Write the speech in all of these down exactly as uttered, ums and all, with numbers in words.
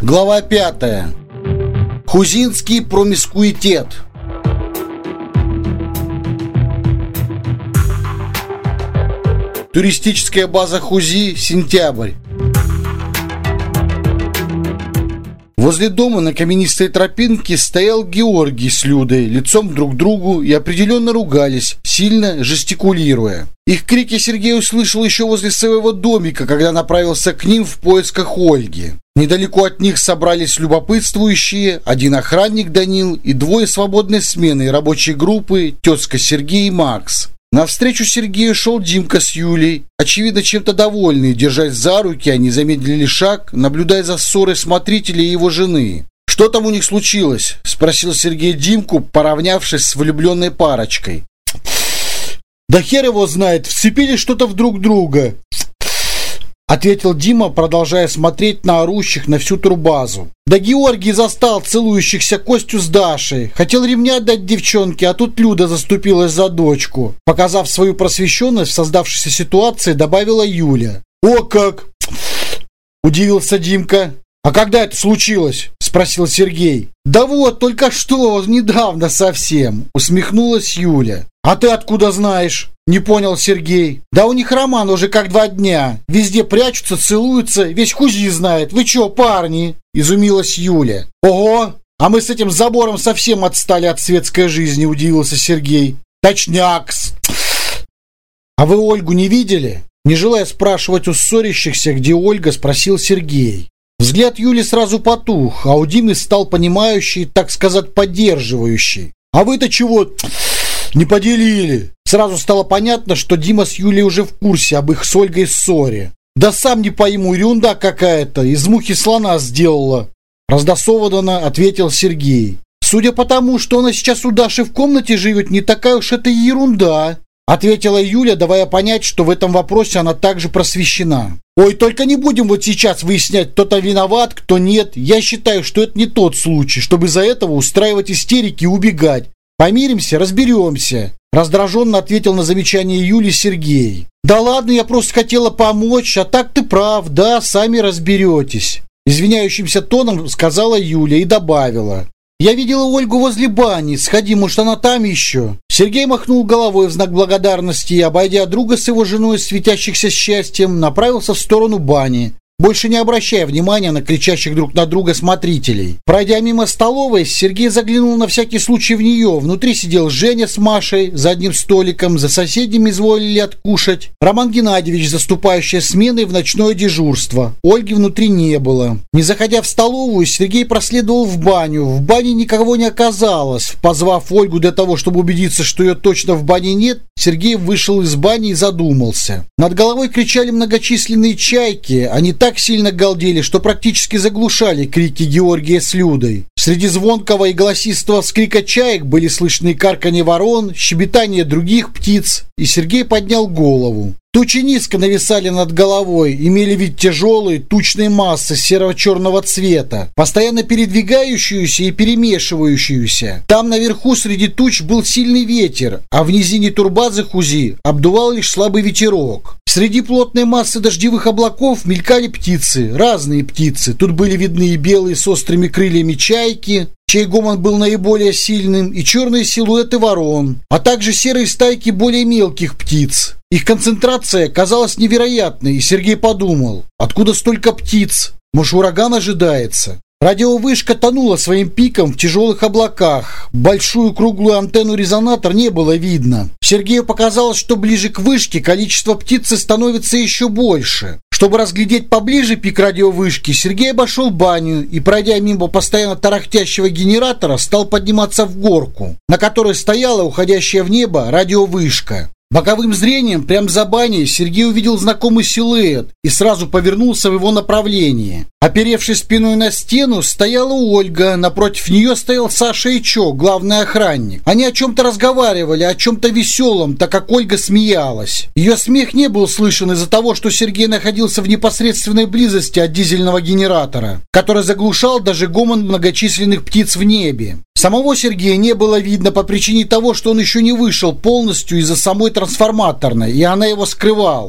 Глава пятая. Хузинский промискуитет. Туристическая база Хузи, сентябрь. Возле дома на каменистой тропинке стоял Георгий с Людой, лицом друг к другу, и определенно ругались, сильно жестикулируя. Их крики Сергей услышал еще возле своего домика, когда направился к ним в поисках Ольги. Недалеко от них собрались любопытствующие, один охранник Данил и двое свободной смены рабочей группы, тезка Сергей и Макс. Навстречу Сергею шел Димка с Юлей. Очевидно, чем-то довольные, держась за руки, они замедлили шаг, наблюдая за ссорой смотрителя и его жены. «Что там у них случилось?» – спросил Сергей Димку, поравнявшись с влюбленной парочкой. «Да хер его знает, вцепились что-то в друг друга», – ответил Дима, продолжая смотреть на орущих на всю турбазу. «Да Георгий застал целующихся Костю с Дашей. Хотел ремня дать девчонке, а тут Люда заступилась за дочку». Показав свою просвещенность в создавшейся ситуации, добавила Юля. «О как!» – удивился Димка. «А когда это случилось?» – спросил Сергей. «Да вот, только что, недавно совсем», – усмехнулась Юля. «А ты откуда знаешь?» – не понял Сергей. «Да у них роман уже как два дня. Везде прячутся, целуются, весь Хузи знает. Вы чё, парни?» – изумилась Юля. «Ого! А мы с этим забором совсем отстали от светской жизни», – удивился Сергей. «Точнякс!» «А вы Ольгу не видели?» Не желая спрашивать у ссорящихся, где Ольга, спросил Сергей. Взгляд Юли сразу потух, а у Димы стал понимающий, так сказать, поддерживающий. «А вы-то чего не поделили?» Сразу стало понятно, что Дима с Юлей уже в курсе об их с Ольгой ссоре. «Да сам не пойму, ерунда какая-то, из мухи слона сделала», раздосованно ответил Сергей. «Судя по тому, что она сейчас у Даши в комнате живет, не такая уж это ерунда», ответила Юля, давая понять, что в этом вопросе она также просвещена. «Ой, только не будем вот сейчас выяснять, кто-то виноват, кто нет. Я считаю, что это не тот случай, чтобы из-за этого устраивать истерики и убегать. Помиримся, разберемся», раздраженно ответил на замечание Юли Сергей. «Да ладно, я просто хотела помочь, а так ты прав, да, сами разберетесь», извиняющимся тоном сказала Юля и добавила. «Я видела Ольгу возле бани, сходи, может, она там еще». Сергей махнул головой в знак благодарности и, обойдя друга с его женой, светящихся счастьем, направился в сторону бани, больше не обращая внимания на кричащих друг на друга смотрителей. Пройдя мимо столовой, Сергей заглянул на всякий случай в нее. Внутри сидел Женя с Машей за одним столиком, за соседями изволили откушать Роман Геннадьевич, заступающий сменой в ночное дежурство. Ольги внутри не было. Не заходя в столовую, Сергей проследовал в баню. В бане никого не оказалось. Позвав Ольгу для того, чтобы убедиться, что ее точно в бане нет, Сергей вышел из бани и задумался. Над головой кричали многочисленные чайки. Они так сильно галдели, что практически заглушали крики Георгия с Людой. Среди звонкого и голосистого вскрика чаек были слышны карканье ворон, щебетание других птиц, и Сергей поднял голову. Тучи низко нависали над головой, имели вид тяжелой, тучной массы серо-черного цвета, постоянно передвигающуюся и перемешивающуюся. Там наверху среди туч был сильный ветер, а в низине турбазы Хузи обдувал лишь слабый ветерок. Среди плотной массы дождевых облаков мелькали птицы, разные птицы. Тут были видны и белые с острыми крыльями чайки, чей гомон был наиболее сильным, и черные силуэты ворон, а также серые стайки более мелких птиц. Их концентрация казалась невероятной, и Сергей подумал, откуда столько птиц? Может, ураган ожидается? Радиовышка тонула своим пиком в тяжелых облаках. Большую круглую антенну-резонатор не было видно. Сергею показалось, что ближе к вышке количество птицы становится еще больше. Чтобы разглядеть поближе пик радиовышки, Сергей обошел баню и, пройдя мимо постоянно тарахтящего генератора, стал подниматься в горку, на которой стояла уходящая в небо радиовышка. Боковым зрением, прямо за баней, Сергей увидел знакомый силуэт и сразу повернулся в его направлении. Оперевшись спиной на стену, стояла Ольга, напротив нее стоял Саша Ичо, главный охранник. Они о чем-то разговаривали, о чем-то веселом, так как Ольга смеялась. Ее смех не был слышен из-за того, что Сергей находился в непосредственной близости от дизельного генератора, который заглушал даже гомон многочисленных птиц в небе. Самого Сергея не было видно по причине того, что он еще не вышел полностью из-за самой трансформаторной, и она его скрывала.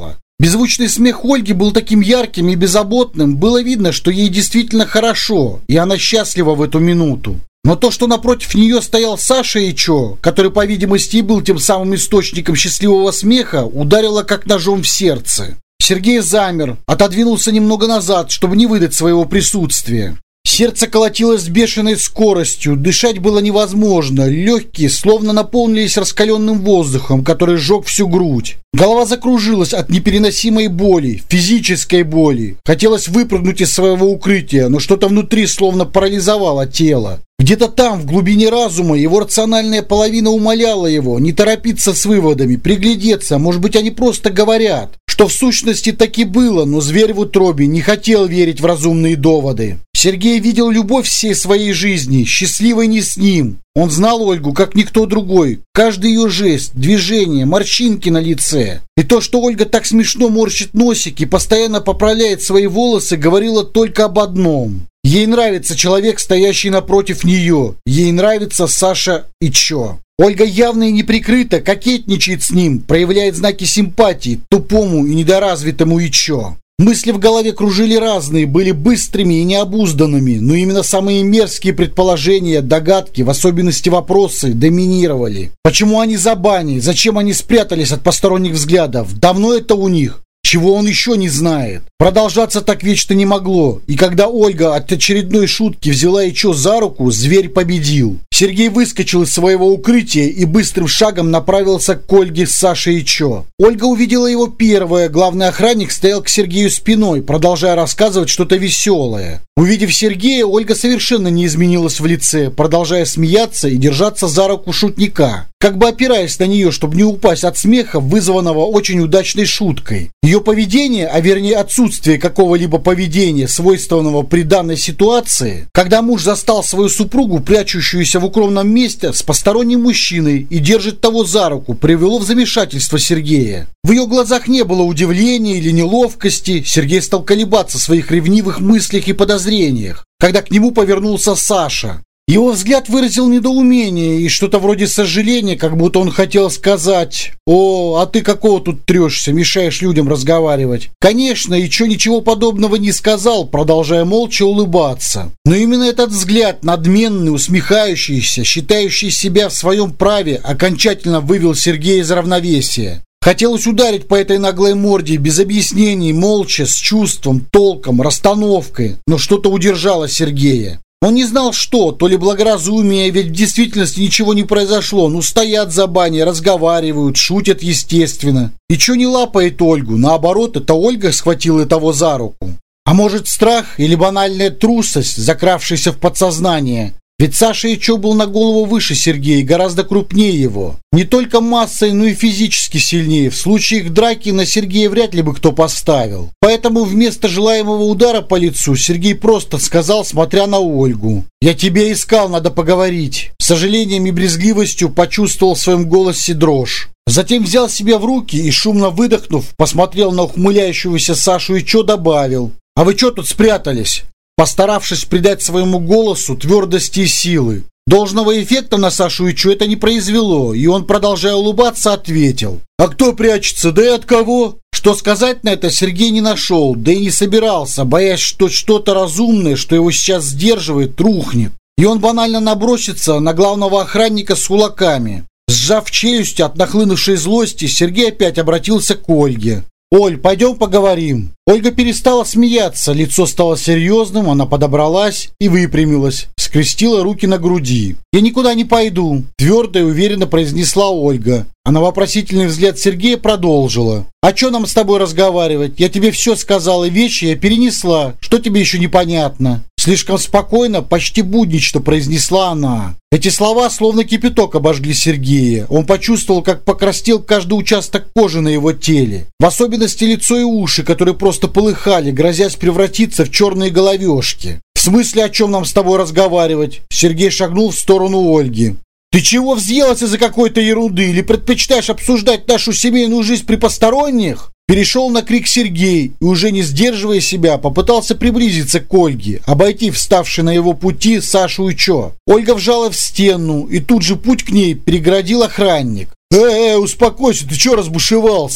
Беззвучный смех Ольги был таким ярким и беззаботным, было видно, что ей действительно хорошо, и она счастлива в эту минуту. Но то, что напротив нее стоял Саша Ичо, который, по видимости, и был тем самым источником счастливого смеха, ударило как ножом в сердце. Сергей замер, отодвинулся немного назад, чтобы не выдать своего присутствия. Сердце колотилось с бешеной скоростью, дышать было невозможно, легкие словно наполнились раскаленным воздухом, который сжег всю грудь. Голова закружилась от непереносимой боли, физической боли. Хотелось выпрыгнуть из своего укрытия, но что-то внутри словно парализовало тело. Где-то там, в глубине разума, его рациональная половина умоляла его не торопиться с выводами, приглядеться, может быть, они просто говорят, что в сущности так и было, но зверь в утробе не хотел верить в разумные доводы. Сергей видел любовь всей своей жизни, счастливой не с ним. Он знал Ольгу, как никто другой. Каждый ее жест, движение, морщинки на лице. И то, что Ольга так смешно морщит носик и постоянно поправляет свои волосы, говорило только об одном. Ей нравится человек, стоящий напротив нее. Ей нравится Саша Ичо. Ольга явно и неприкрыто кокетничает с ним, проявляет знаки симпатии тупому и недоразвитому Ичо. Мысли в голове кружили разные, были быстрыми и необузданными, но именно самые мерзкие предположения, догадки, в особенности вопросы, доминировали. Почему они за баней? Зачем они спрятались от посторонних взглядов? Давно это у них? Чего он еще не знает? Продолжаться так вечно не могло, и когда Ольга от очередной шутки взяла Ичо за руку, зверь победил. Сергей выскочил из своего укрытия и быстрым шагом направился к Ольге с Сашей Ичо. Ольга увидела его первая, главный охранник стоял к Сергею спиной, продолжая рассказывать что-то веселое. Увидев Сергея, Ольга совершенно не изменилась в лице, продолжая смеяться и держаться за руку шутника, как бы опираясь на нее, чтобы не упасть от смеха, вызванного очень удачной шуткой. Ее поведение, а вернее отсутствие какого-либо поведения, свойственного при данной ситуации, когда муж застал свою супругу, прячущуюся в укромном месте, с посторонним мужчиной и держит того за руку, привело в замешательство Сергея. В ее глазах не было удивления или неловкости. Сергей стал колебаться в своих ревнивых мыслях и подозрениях, когда к нему повернулся Саша. Его взгляд выразил недоумение и что-то вроде сожаления, как будто он хотел сказать: «О, а ты какого тут трешься, мешаешь людям разговаривать?» Конечно, Ичо ничего подобного не сказал, продолжая молча улыбаться. Но именно этот взгляд, надменный, усмехающийся, считающий себя в своем праве, окончательно вывел Сергея из равновесия. Хотелось ударить по этой наглой морде, без объяснений, молча, с чувством, толком, расстановкой, но что-то удержало Сергея. Он не знал, что, то ли благоразумие, ведь в действительности ничего не произошло. Ну, стоят за баней, разговаривают, шутят естественно. И чё не лапает Ольгу? Наоборот, это Ольга схватила того за руку. А может, страх или банальная трусость, закравшаяся в подсознание? Ведь Саша Ичо был на голову выше Сергея, гораздо крупнее его. Не только массой, но и физически сильнее. В случае их драки на Сергея вряд ли бы кто поставил. Поэтому вместо желаемого удара по лицу Сергей просто сказал, смотря на Ольгу: «Я тебя искал, надо поговорить». С сожалением и брезгливостью почувствовал в своем голосе дрожь. Затем взял себя в руки и, шумно выдохнув, посмотрел на ухмыляющегося Сашу Ичо, добавил: «А вы чё тут спрятались?» Постаравшись придать своему голосу твердости и силы. Должного эффекта на Сашу Ичо это не произвело, и он, продолжая улыбаться, ответил: «А кто прячется, да и от кого?» Что сказать на это Сергей не нашел, да и не собирался, боясь, что что-то разумное, что его сейчас сдерживает, рухнет. И он банально набросится на главного охранника с кулаками. Сжав челюсть от нахлынувшей злости, Сергей опять обратился к Ольге: «Оль, пойдем поговорим». Ольга перестала смеяться, лицо стало серьезным, она подобралась и выпрямилась, скрестила руки на груди. «Я никуда не пойду», – твердо и уверенно произнесла Ольга. А на вопросительный взгляд Сергея продолжила: «А что нам с тобой разговаривать? Я тебе все сказала, вещи я перенесла. Что тебе еще непонятно?» Слишком спокойно, почти буднично произнесла она. Эти слова словно кипяток обожгли Сергея. Он почувствовал, как покраснел каждый участок кожи на его теле. В особенности лицо и уши, которые просто полыхали, грозясь превратиться в черные головешки. «В смысле, о чем нам с тобой разговаривать?» Сергей шагнул в сторону Ольги. «Ты чего взъелась из-за какой-то ерунды? Или предпочитаешь обсуждать нашу семейную жизнь при посторонних?» Перешел на крик Сергей и, уже не сдерживая себя, попытался приблизиться к Ольге, обойти вставший на его пути Сашу Ичо. Ольга вжала в стену, и тут же путь к ней переградил охранник. «Э-э, успокойся, ты чё разбушевался?»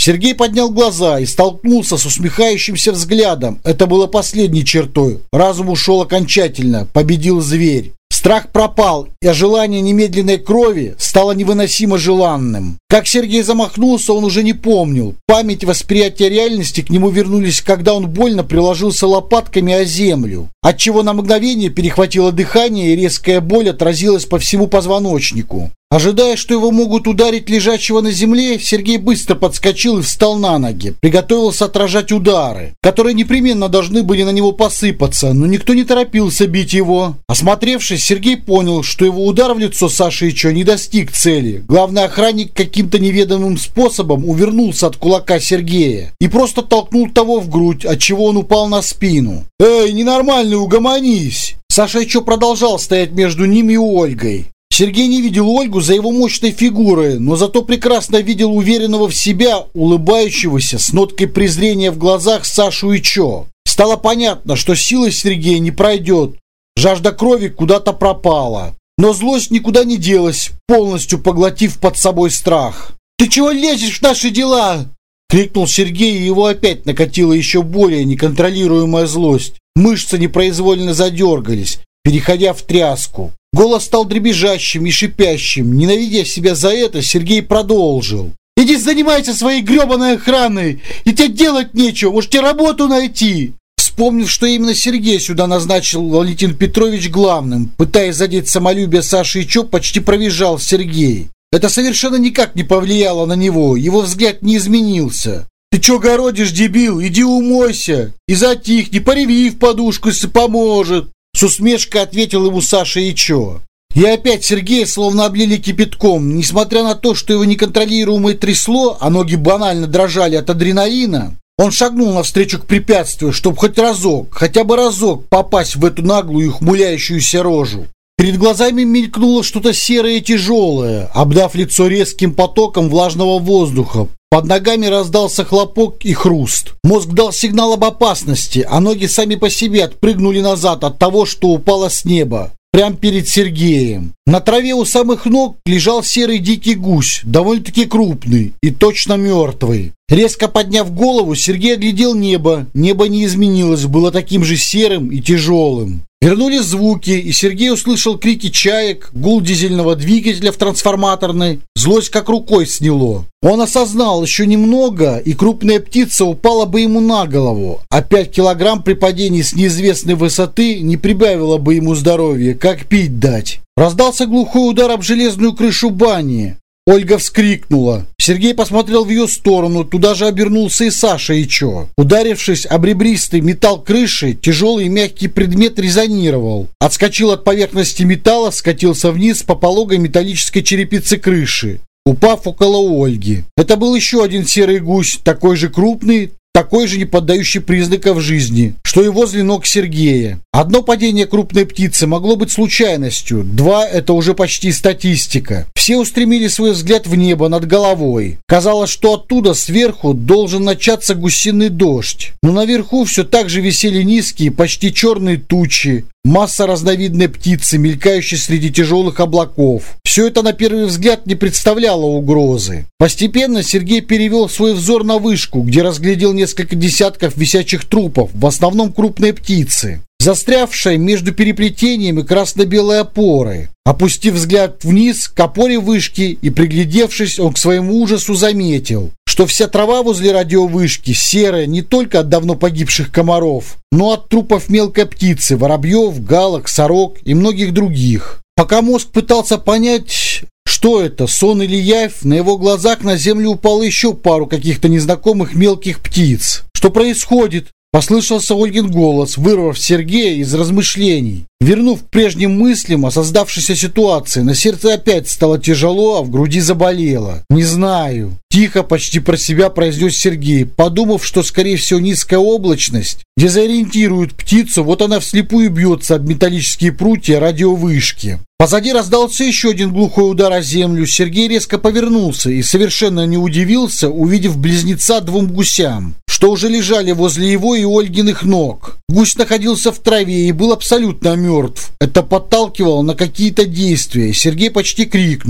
Сергей поднял глаза и столкнулся с усмехающимся взглядом. Это было последней чертой. Разум ушел окончательно, победил зверь. Страх пропал, а желание немедленной крови стало невыносимо желанным. Как Сергей замахнулся, он уже не помнил. Память и восприятие реальности к нему вернулись, когда он больно приложился лопатками о землю, отчего на мгновение перехватило дыхание, и резкая боль отразилась по всему позвоночнику. Ожидая, что его могут ударить лежачего на земле, Сергей быстро подскочил и встал на ноги. Приготовился отражать удары, которые непременно должны были на него посыпаться, но никто не торопился бить его. Осмотревшись, Сергей понял, что его удар в лицо Саши Ичо не достиг цели. Главный охранник каким-то неведомым способом увернулся от кулака Сергея и просто толкнул того в грудь, отчего он упал на спину. «Эй, ненормальный, угомонись!» Саша Ичо продолжал стоять между ними и Ольгой. Сергей не видел Ольгу за его мощной фигурой, но зато прекрасно видел уверенного в себя, улыбающегося, с ноткой презрения в глазах Сашу Ичо. Стало понятно, что сила Сергея не пройдет. Жажда крови куда-то пропала. Но злость никуда не делась, полностью поглотив под собой страх. «Ты чего лезешь в наши дела?» — крикнул Сергей, и его опять накатила еще более неконтролируемая злость. Мышцы непроизвольно задергались, переходя в тряску. Голос стал дребезжащим и шипящим. Ненавидя себя за это, Сергей продолжил. «Иди занимайся своей гребаной охраной, и тебе делать нечего, может тебе работу найти!» Вспомнив, что именно Сергей сюда назначил Валентин Петрович главным, пытаясь задеть самолюбие Саши Ичо, почти провизжал Сергей. Это совершенно никак не повлияло на него, его взгляд не изменился. «Ты чё городишь, дебил? Иди умойся! И затихни, пореви в подушку, если поможет!» С усмешкой ответил ему Саша Ичо. И опять Сергея словно облили кипятком. Несмотря на то, что его неконтролируемое трясло, а ноги банально дрожали от адреналина, он шагнул навстречу к препятствию, чтобы хоть разок, хотя бы разок попасть в эту наглую и ухмыляющуюся рожу. Перед глазами мелькнуло что-то серое и тяжелое, обдав лицо резким потоком влажного воздуха. Под ногами раздался хлопок и хруст. Мозг дал сигнал об опасности, а ноги сами по себе отпрыгнули назад от того, что упало с неба. Прямо перед Сергеем. На траве у самых ног лежал серый дикий гусь, довольно-таки крупный и точно мертвый. Резко подняв голову, Сергей оглядел небо. Небо не изменилось, было таким же серым и тяжелым. Вернулись звуки, и Сергей услышал крики чаек, гул дизельного двигателя в трансформаторной. Злость как рукой сняло. Он осознал еще немного, и крупная птица упала бы ему на голову, а пять килограмм при падении с неизвестной высоты не прибавило бы ему здоровья, как пить дать. Раздался глухой удар об железную крышу бани. Ольга вскрикнула. Сергей посмотрел в ее сторону, туда же обернулся и Саша Ичо. Ударившись об ребристый металл крыши, тяжелый и мягкий предмет резонировал. Отскочил от поверхности металла, скатился вниз по пологой металлической черепице крыши, упав около Ольги. Это был еще один серый гусь, такой же крупный, такой же не поддающий признаков жизни, что и возле ног Сергея. Одно падение крупной птицы могло быть случайностью, два – это уже почти статистика. Все устремили свой взгляд в небо над головой. Казалось, что оттуда сверху должен начаться гусиный дождь. Но наверху все так же висели низкие, почти черные тучи, масса разновидной птицы, мелькающей среди тяжелых облаков. Все это на первый взгляд не представляло угрозы. Постепенно Сергей перевел свой взор на вышку, где разглядел несколько десятков висячих трупов, в основном крупные птицы, застрявшие между переплетениями красно-белой опоры. Опустив взгляд вниз к опоре вышки и приглядевшись, он к своему ужасу заметил, что вся трава возле радиовышки серая не только от давно погибших комаров, но от трупов мелкой птицы, воробьев, галок, сорок и многих других. Пока мозг пытался понять, что это, сон или явь, на его глазах на землю упало еще пару каких-то незнакомых мелких птиц. Что происходит? Послышался Ольгин голос, вырвав Сергея из размышлений. Вернув к прежним мыслям о создавшейся ситуации, на сердце опять стало тяжело, а в груди заболело. «Не знаю», – тихо, почти про себя произнес Сергей, подумав, что, скорее всего, низкая облачность дезориентирует птицу, вот она вслепую бьется об металлические прутья радиовышки. Позади раздался еще один глухой удар о землю. Сергей резко повернулся и совершенно не удивился, увидев близнеца двум гусям, что уже лежали возле его и Ольгиных ног. Гусь находился в траве и был абсолютно мертв. Это подталкивало на какие-то действия. Сергей почти крикнул.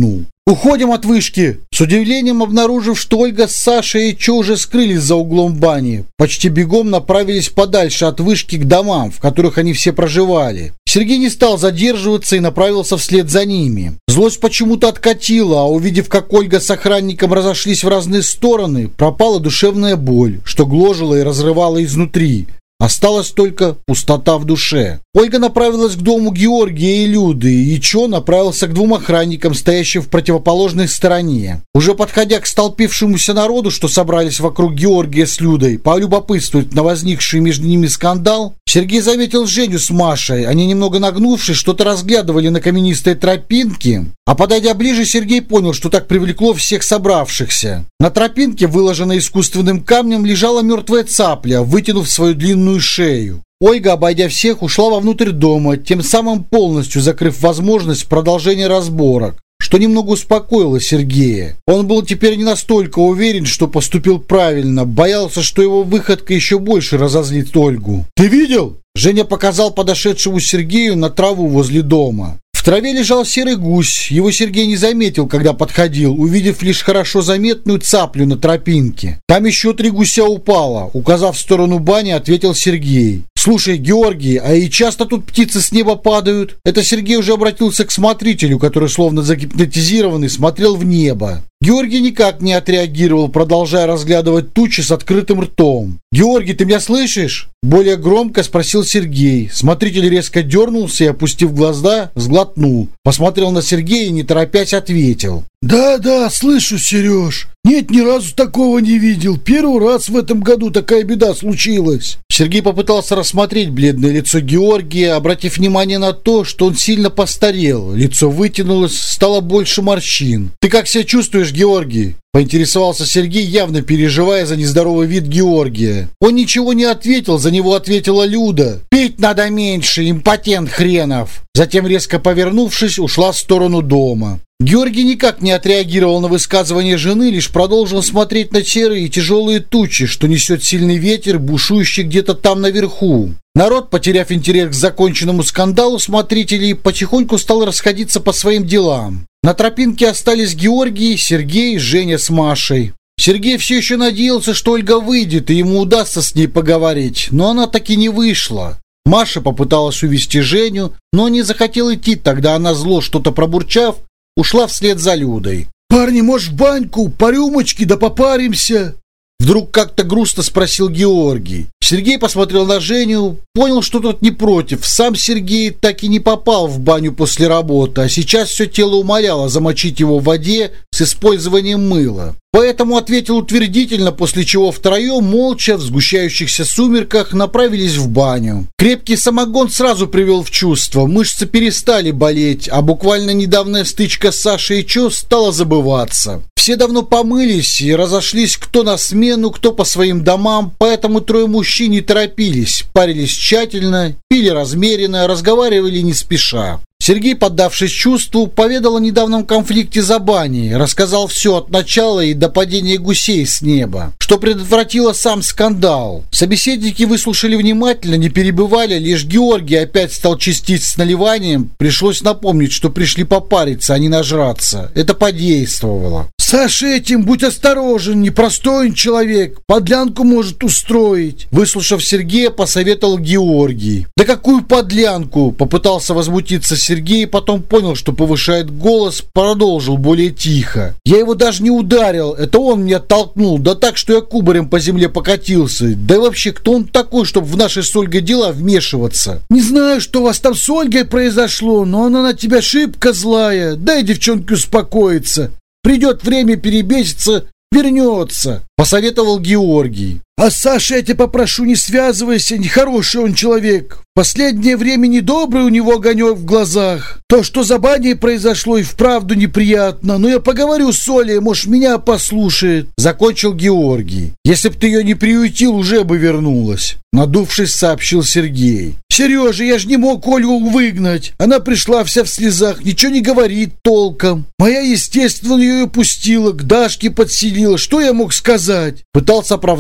«Уходим от вышки!» С удивлением обнаружив, что Ольга с Сашей и Чо уже скрылись за углом бани, почти бегом направились подальше от вышки к домам, в которых они все проживали. Сергей не стал задерживаться и направился вслед за ними. Злость почему-то откатила, а увидев, как Ольга с охранником разошлись в разные стороны, пропала душевная боль, что гложила и разрывала изнутри. Осталась только пустота в душе. Ольга направилась к дому Георгия и Люды, и Чо направился к двум охранникам, стоящим в противоположной стороне. Уже подходя к столпившемуся народу, что собрались вокруг Георгия с Людой, полюбопытствовать на возникший между ними скандал, Сергей заметил Женю с Машей. Они, немного нагнувшись, что-то разглядывали на каменистой тропинке, а подойдя ближе, Сергей понял, что так привлекло всех собравшихся. На тропинке, выложенной искусственным камнем, лежала мертвая цапля, вытянув свою длинную шею. Ольга, обойдя всех, ушла вовнутрь дома, тем самым полностью закрыв возможность продолжения разборок, что немного успокоило Сергея. Он был теперь не настолько уверен, что поступил правильно, боялся, что его выходка еще больше разозлит Ольгу. «Ты видел?» Женя показал подошедшему Сергею на траву возле дома. В траве лежал серый гусь. Его Сергей не заметил, когда подходил, увидев лишь хорошо заметную цаплю на тропинке. «Там еще три гуся упало», — указав в сторону бани, ответил Сергей. «Слушай, Георгий, а и часто тут птицы с неба падают?» Это Сергей уже обратился к смотрителю, который, словно загипнотизированный, смотрел в небо. Георгий никак не отреагировал, продолжая разглядывать тучи с открытым ртом. «Георгий, ты меня слышишь?» Более громко спросил Сергей. Смотритель резко дернулся и, опустив глаза, сглотнул. Посмотрел на Сергея и, не торопясь, ответил. «Да-да, слышу, Сереж. Нет, ни разу такого не видел. Первый раз в этом году такая беда случилась». Сергей попытался рассмотреть бледное лицо Георгия, обратив внимание на то, что он сильно постарел. Лицо вытянулось, стало больше морщин. «Ты как себя чувствуешь, Георгий?» Поинтересовался Сергей, явно переживая за нездоровый вид Георгия. Он ничего не ответил, за него ответила Люда. «Пить надо меньше, импотент хренов!» Затем, резко повернувшись, ушла в сторону дома. Георгий никак не отреагировал на высказывание жены, лишь продолжил смотреть на серые и тяжелые тучи, что несет сильный ветер, бушующий где-то там наверху. Народ, потеряв интерес к законченному скандалу смотрителей, потихоньку стал расходиться по своим делам. На тропинке остались Георгий, Сергей, Женя с Машей. Сергей все еще надеялся, что Ольга выйдет и ему удастся с ней поговорить, но она таки не вышла. Маша попыталась увести Женю, но не захотела идти, тогда она, зло что-то пробурчав, ушла вслед за Людой. «Парни, может, в баньку, по рюмочке, да попаримся?» Вдруг как-то грустно спросил Георгий. Сергей посмотрел на Женю, понял, что тот не против. Сам Сергей так и не попал в баню после работы, а сейчас все тело умоляло замочить его в воде с использованием мыла. Поэтому ответил утвердительно, после чего втроем, молча, в сгущающихся сумерках, направились в баню. Крепкий самогон сразу привел в чувство, мышцы перестали болеть, а буквально недавняя стычка с Сашей и Чо стала забываться. Все давно помылись и разошлись кто на смену, кто по своим домам, поэтому трое мужчин не торопились, парились тщательно, пили размеренно, разговаривали не спеша. Сергей, поддавшись чувству, поведал о недавнем конфликте за баней, рассказал все от начала и до падения гусей с неба, что предотвратило сам скандал. Собеседники выслушали внимательно, не перебивали, лишь Георгий опять стал чистить с наливанием, пришлось напомнить, что пришли попариться, а не нажраться. Это подействовало. «Саша, этим будь осторожен, непростой он человек, подлянку может устроить», выслушав Сергея, посоветовал Георгий. «Да какую подлянку?» Попытался возмутиться Сергей, потом понял, что повышает голос, продолжил более тихо. «Я его даже не ударил, это он меня толкнул, да так, что я кубарем по земле покатился. Да и вообще, кто он такой, чтобы в наши с Ольгой дела вмешиваться?» «Не знаю, что у вас там с Ольгой произошло, но она на тебя шибко злая, дай девчонке успокоиться. Придет время перебеситься, вернется», — посоветовал Георгий. «А Саша, я тебя попрошу, не связывайся, нехороший он человек. В последнее время недобрый у него огонек в глазах. То, что за баней произошло, и вправду неприятно, но я поговорю с Олей, может, меня послушает», — закончил Георгий. «Если б ты ее не приютил, уже бы вернулась», — надувшись, сообщил Сергей. «Сережа, я же не мог Ольгу выгнать. Она пришла вся в слезах, ничего не говорит толком. Моя, естественно, ее пустила, к Дашке подселила. Что я мог сказать?» Пытался оправдаться Георгий.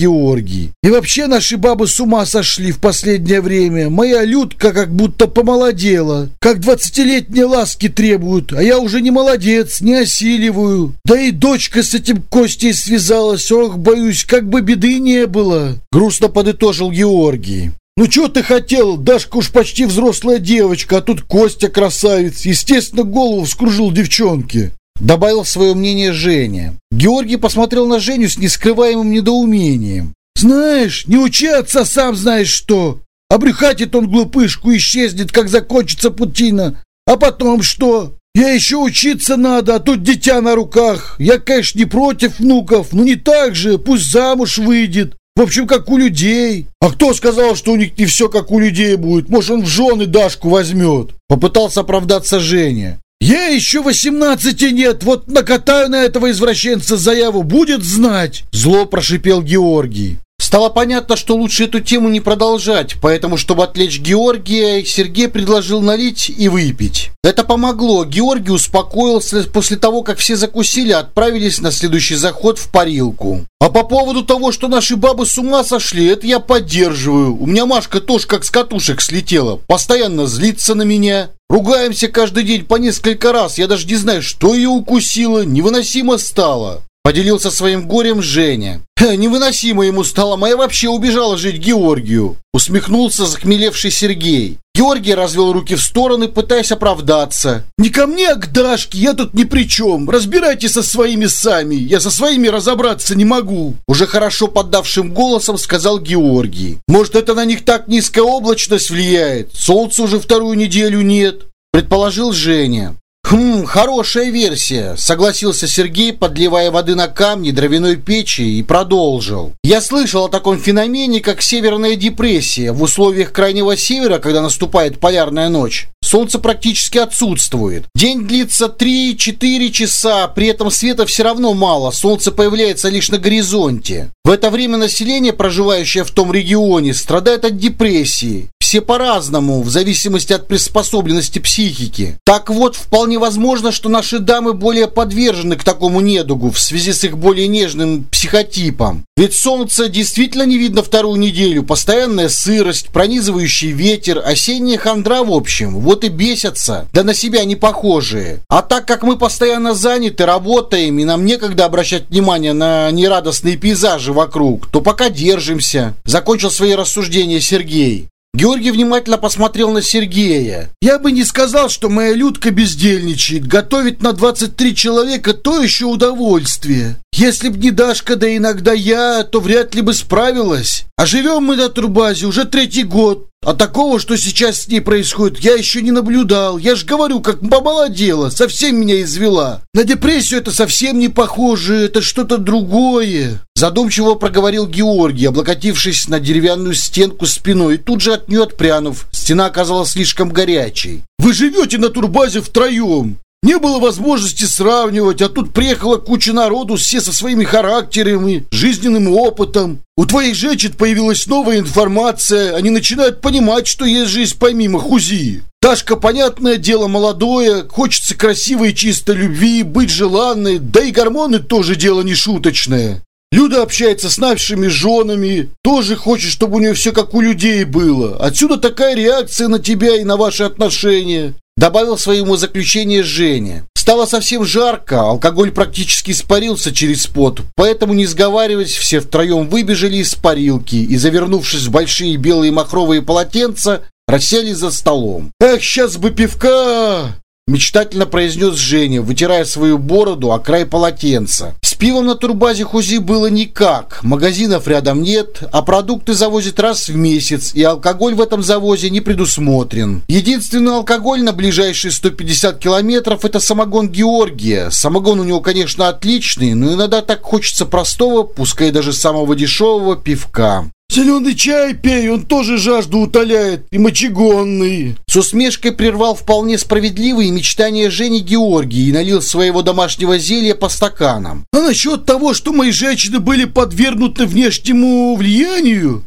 Георгий. «И вообще наши бабы с ума сошли в последнее время. Моя Людка как будто помолодела. Как двадцатилетние ласки требуют, а я уже не молодец, не осиливаю. Да и дочка с этим Костей связалась. Ох, боюсь, как бы беды не было», — грустно подытожил Георгий. «Ну что ты хотел? Дашка уж почти взрослая девочка, а тут Костя красавец. Естественно, голову вскружил девчонке», — добавил свое мнение Женя. Георгий посмотрел на Женю с нескрываемым недоумением. «Знаешь, не учи отца, сам знаешь что. Обрюхатит он глупышку, исчезнет, как закончится путина. А потом что? Я еще учиться надо, а тут дитя на руках. Я, конечно, не против внуков, но не так же, пусть замуж выйдет. В общем, как у людей. А кто сказал, что у них не все как у людей будет? Может, он в жены Дашку возьмет?» Попытался оправдаться Женя. «Я еще восемнадцати нет, вот накатаю на этого извращенца заяву, будет знать!» Зло прошипел Георгий. Стало понятно, что лучше эту тему не продолжать, поэтому, чтобы отвлечь Георгия, Сергей предложил налить и выпить. Это помогло. Георгий успокоился. После того, как все закусили, отправились на следующий заход в парилку. «А по поводу того, что наши бабы с ума сошли, это я поддерживаю. У меня Машка тоже как с катушек слетела. Постоянно злится на меня. Ругаемся каждый день по несколько раз. Я даже не знаю, что ее укусило. Невыносимо стало». Поделился своим горем Женя. «Невыносимо ему стало, моя вообще убежала жить к Георгию», усмехнулся захмелевший Сергей. Георгий развел руки в стороны, пытаясь оправдаться. «Не ко мне, а к Дашке, я тут ни при чем. Разбирайтесь со своими сами, я со своими разобраться не могу», уже хорошо поддавшим голосом сказал Георгий. «Может, это на них так низкая облачность влияет? Солнца уже вторую неделю нет», предположил Женя. «Хм, хорошая версия», — согласился Сергей, подливая воды на камни дровяной печи, и продолжил. «Я слышал о таком феномене, как северная депрессия. В условиях крайнего севера, когда наступает полярная ночь, солнце практически отсутствует. День длится три-четыре часа, при этом света все равно мало, солнце появляется лишь на горизонте. В это время население, проживающее в том регионе, страдает от депрессии. Все по-разному, в зависимости от приспособленности психики. Так вот, вполне возможно, что наши дамы более подвержены к такому недугу в связи с их более нежным психотипом. Ведь солнце действительно не видно вторую неделю, постоянная сырость, пронизывающий ветер, осенняя хандра в общем. Вот и бесятся, да на себя не похожие. А так как мы постоянно заняты, работаем, и нам некогда обращать внимание на нерадостные пейзажи вокруг, то пока держимся», закончил свои рассуждения Сергей. Георгий внимательно посмотрел на Сергея. «Я бы не сказал, что моя Людка бездельничает. Готовить на двадцать три человека – то еще удовольствие. Если б не Дашка, да иногда я, то вряд ли бы справилась. А живем мы на турбазе уже третий год. А такого, что сейчас с ней происходит, я еще не наблюдал. Я ж говорю, как помолодела, совсем меня извела. На депрессию это совсем не похоже, это что-то другое». Задумчиво проговорил Георгий, облокотившись на деревянную стенку спиной, и тут же от нее отпрянув. Стена оказалась слишком горячей. «Вы живете на турбазе втроем. Не было возможности сравнивать, а тут приехала куча народу, все со своими характерами, жизненным опытом. У твоих женщин появилась новая информация, они начинают понимать, что есть жизнь помимо хузи. Дашка, понятное дело, молодое, хочется красивой и чистой любви, быть желанной, да и гормоны тоже дело не шуточное. Люда общается с нашими женами, тоже хочет, чтобы у нее все как у людей было. Отсюда такая реакция на тебя и на ваши отношения», добавил своему заключению Женя. Стало совсем жарко, алкоголь практически испарился через пот, поэтому, не сговариваясь, все втроем выбежали из парилки и, завернувшись в большие белые махровые полотенца, расселись за столом. «Эх, сейчас бы пивка!» мечтательно произнес Женя, вытирая свою бороду о край полотенца. С пивом на турбазе Хузи было никак. Магазинов рядом нет, а продукты завозят раз в месяц, и алкоголь в этом завозе не предусмотрен. Единственный алкоголь на ближайшие сто пятьдесят километров – это самогон Георгия. Самогон у него, конечно, отличный, но иногда так хочется простого, пускай даже самого дешевого пивка. «Зеленый чай пей, он тоже жажду утоляет, и мочегонный!» С усмешкой прервал вполне справедливые мечтания Жени Георгий и налил своего домашнего зелья по стаканам. «А насчет того, что мои женщины были подвергнуты внешнему влиянию,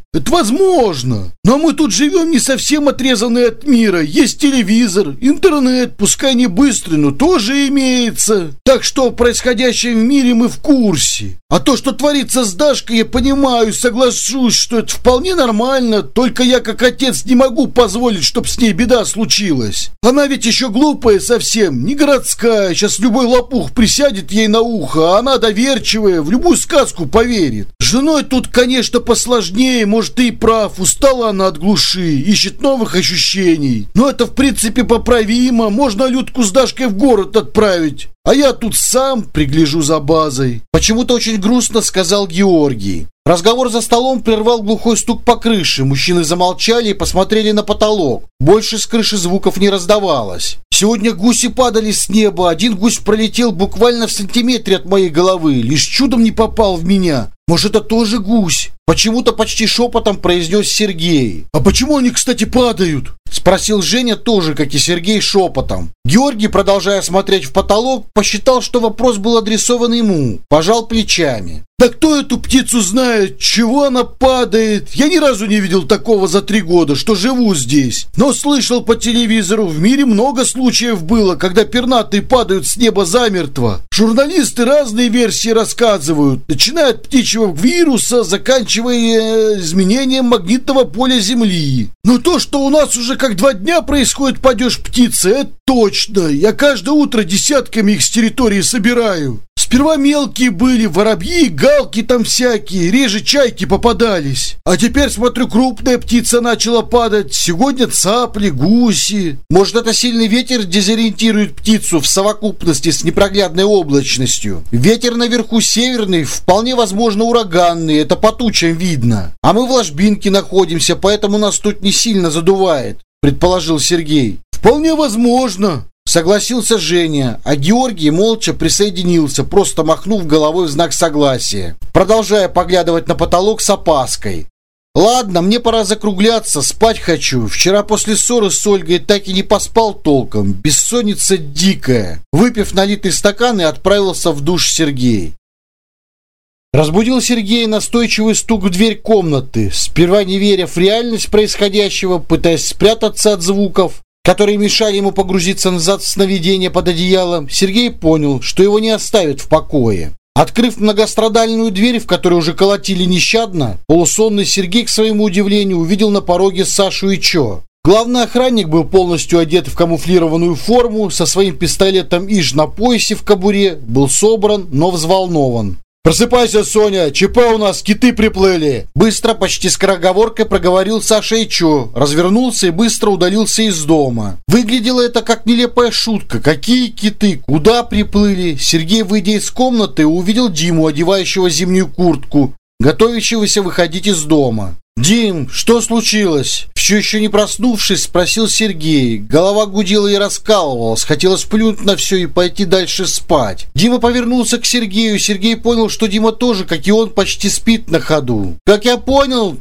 Это возможно. Но мы тут живем не совсем отрезанные от мира. Есть телевизор, интернет, пускай не быстрый, но тоже имеется. Так что происходящее в мире мы в курсе. А то, что творится с Дашкой, я понимаю, соглашусь, что это вполне нормально. Только я, как отец, не могу позволить, чтобы с ней беда случилась. Она ведь еще глупая совсем, не городская. Сейчас любой лопух присядет ей на ухо, а она доверчивая, в любую сказку поверит. С женой тут, конечно, посложнее, может, ты и прав. Устала она от глуши, ищет новых ощущений. Но это, в принципе, поправимо. Можно Людку с Дашкой в город отправить. А я тут сам пригляжу за базой. Почему-то очень грустно сказал Георгий. Разговор за столом прервал глухой стук по крыше. Мужчины замолчали и посмотрели на потолок. Больше с крыши звуков не раздавалось. Сегодня гуси падали с неба. Один гусь пролетел буквально в сантиметре от моей головы. Лишь чудом не попал в меня. Может, это тоже гусь? Почему-то почти шепотом произнес Сергей. А почему они, кстати, падают? Спросил Женя тоже, как и Сергей, шепотом. Георгий, продолжая смотреть в потолок, посчитал, что вопрос был адресован ему. Пожал плечами. Да кто эту птицу знает, чего она падает? Я ни разу не видел такого за три года, что живу здесь. Но слышал по телевизору, в мире много случаев было, когда пернатые падают с неба замертво. Журналисты разные версии рассказывают, начиная от птичьего вируса, заканчивая э, изменением магнитного поля Земли. Но то, что у нас уже как два дня происходит падеж птицы, это точно. Я каждое утро десятками их с территории собираю. Сперва мелкие были, воробьи, галки там всякие, реже чайки попадались. А теперь, смотрю, крупная птица начала падать. Сегодня цапли, гуси. Может, это сильный ветер дезориентирует птицу в совокупности с непроглядной облачностью. Ветер наверху северный, вполне возможно ураганный, это по тучам видно. А мы в ложбинке находимся, поэтому нас тут не сильно задувает, предположил Сергей. Вполне возможно. Согласился Женя, а Георгий молча присоединился, просто махнув головой в знак согласия, продолжая поглядывать на потолок с опаской. «Ладно, мне пора закругляться, спать хочу. Вчера после ссоры с Ольгой так и не поспал толком, бессонница дикая». Выпив налитый стакан и отправился в душ Сергей. Разбудил Сергея настойчивый стук в дверь комнаты, сперва не веря в реальность происходящего, пытаясь спрятаться от звуков, которые мешали ему погрузиться назад в сновидение под одеялом, Сергей понял, что его не оставят в покое. Открыв многострадальную дверь, в которой уже колотили нещадно, полусонный Сергей, к своему удивлению, увидел на пороге Сашу Ичо. Главный охранник был полностью одет в камуфлированную форму, со своим пистолетом ИЖ на поясе в кобуре, был собран, но взволнован. «Просыпайся, Соня, ЧП у нас, киты приплыли!» Быстро, почти скороговоркой проговорил Саша Ичо, развернулся и быстро удалился из дома. Выглядело это как нелепая шутка. Какие киты? Куда приплыли? Сергей, выйдя из комнаты, увидел Диму, одевающего зимнюю куртку, готовящегося выходить из дома. «Дим, что случилось?» Все еще не проснувшись, спросил Сергей. Голова гудела и раскалывалась. Хотелось плюнуть на все и пойти дальше спать. Дима повернулся к Сергею. Сергей понял, что Дима тоже, как и он, почти спит на ходу. «Как я понял,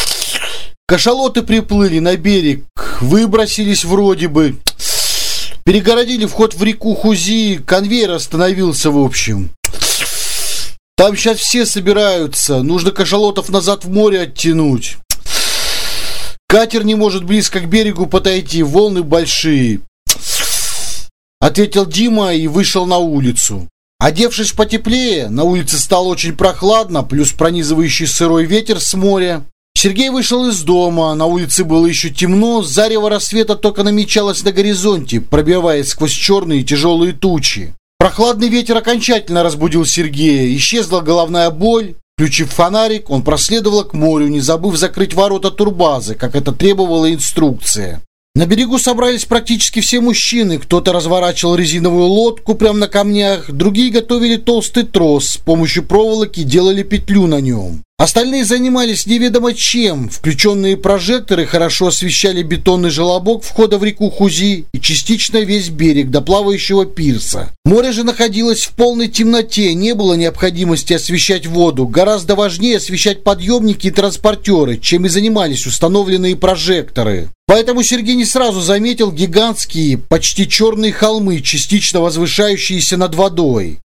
кашалоты приплыли на берег. Выбросились вроде бы. Перегородили вход в реку Хузи. Конвейер остановился, в общем. Там сейчас все собираются. Нужно кашалотов назад в море оттянуть. Катер не может близко к берегу подойти. Волны большие», — ответил Дима и вышел на улицу. Одевшись потеплее, на улице стало очень прохладно, плюс пронизывающий сырой ветер с моря. Сергей вышел из дома. На улице было еще темно. Зарево рассвета только намечалось на горизонте, пробиваясь сквозь черные тяжелые тучи. Прохладный ветер окончательно разбудил Сергея. Исчезла головная боль. Включив фонарик, он проследовал к морю, не забыв закрыть ворота турбазы, как это требовала инструкция. На берегу собрались практически все мужчины. Кто-то разворачивал резиновую лодку прямо на камнях, другие готовили толстый трос, с помощью проволоки делали петлю на нем. Остальные занимались неведомо чем. Включенные прожекторы хорошо освещали бетонный желобок входа в реку Хузи и частично весь берег до плавающего пирса. Море же находилось в полной темноте, не было необходимости освещать воду. Гораздо важнее освещать подъемники и транспортеры, чем и занимались установленные прожекторы. Поэтому Сергей не сразу заметил гигантские, почти черные холмы, частично возвышающиеся над водой.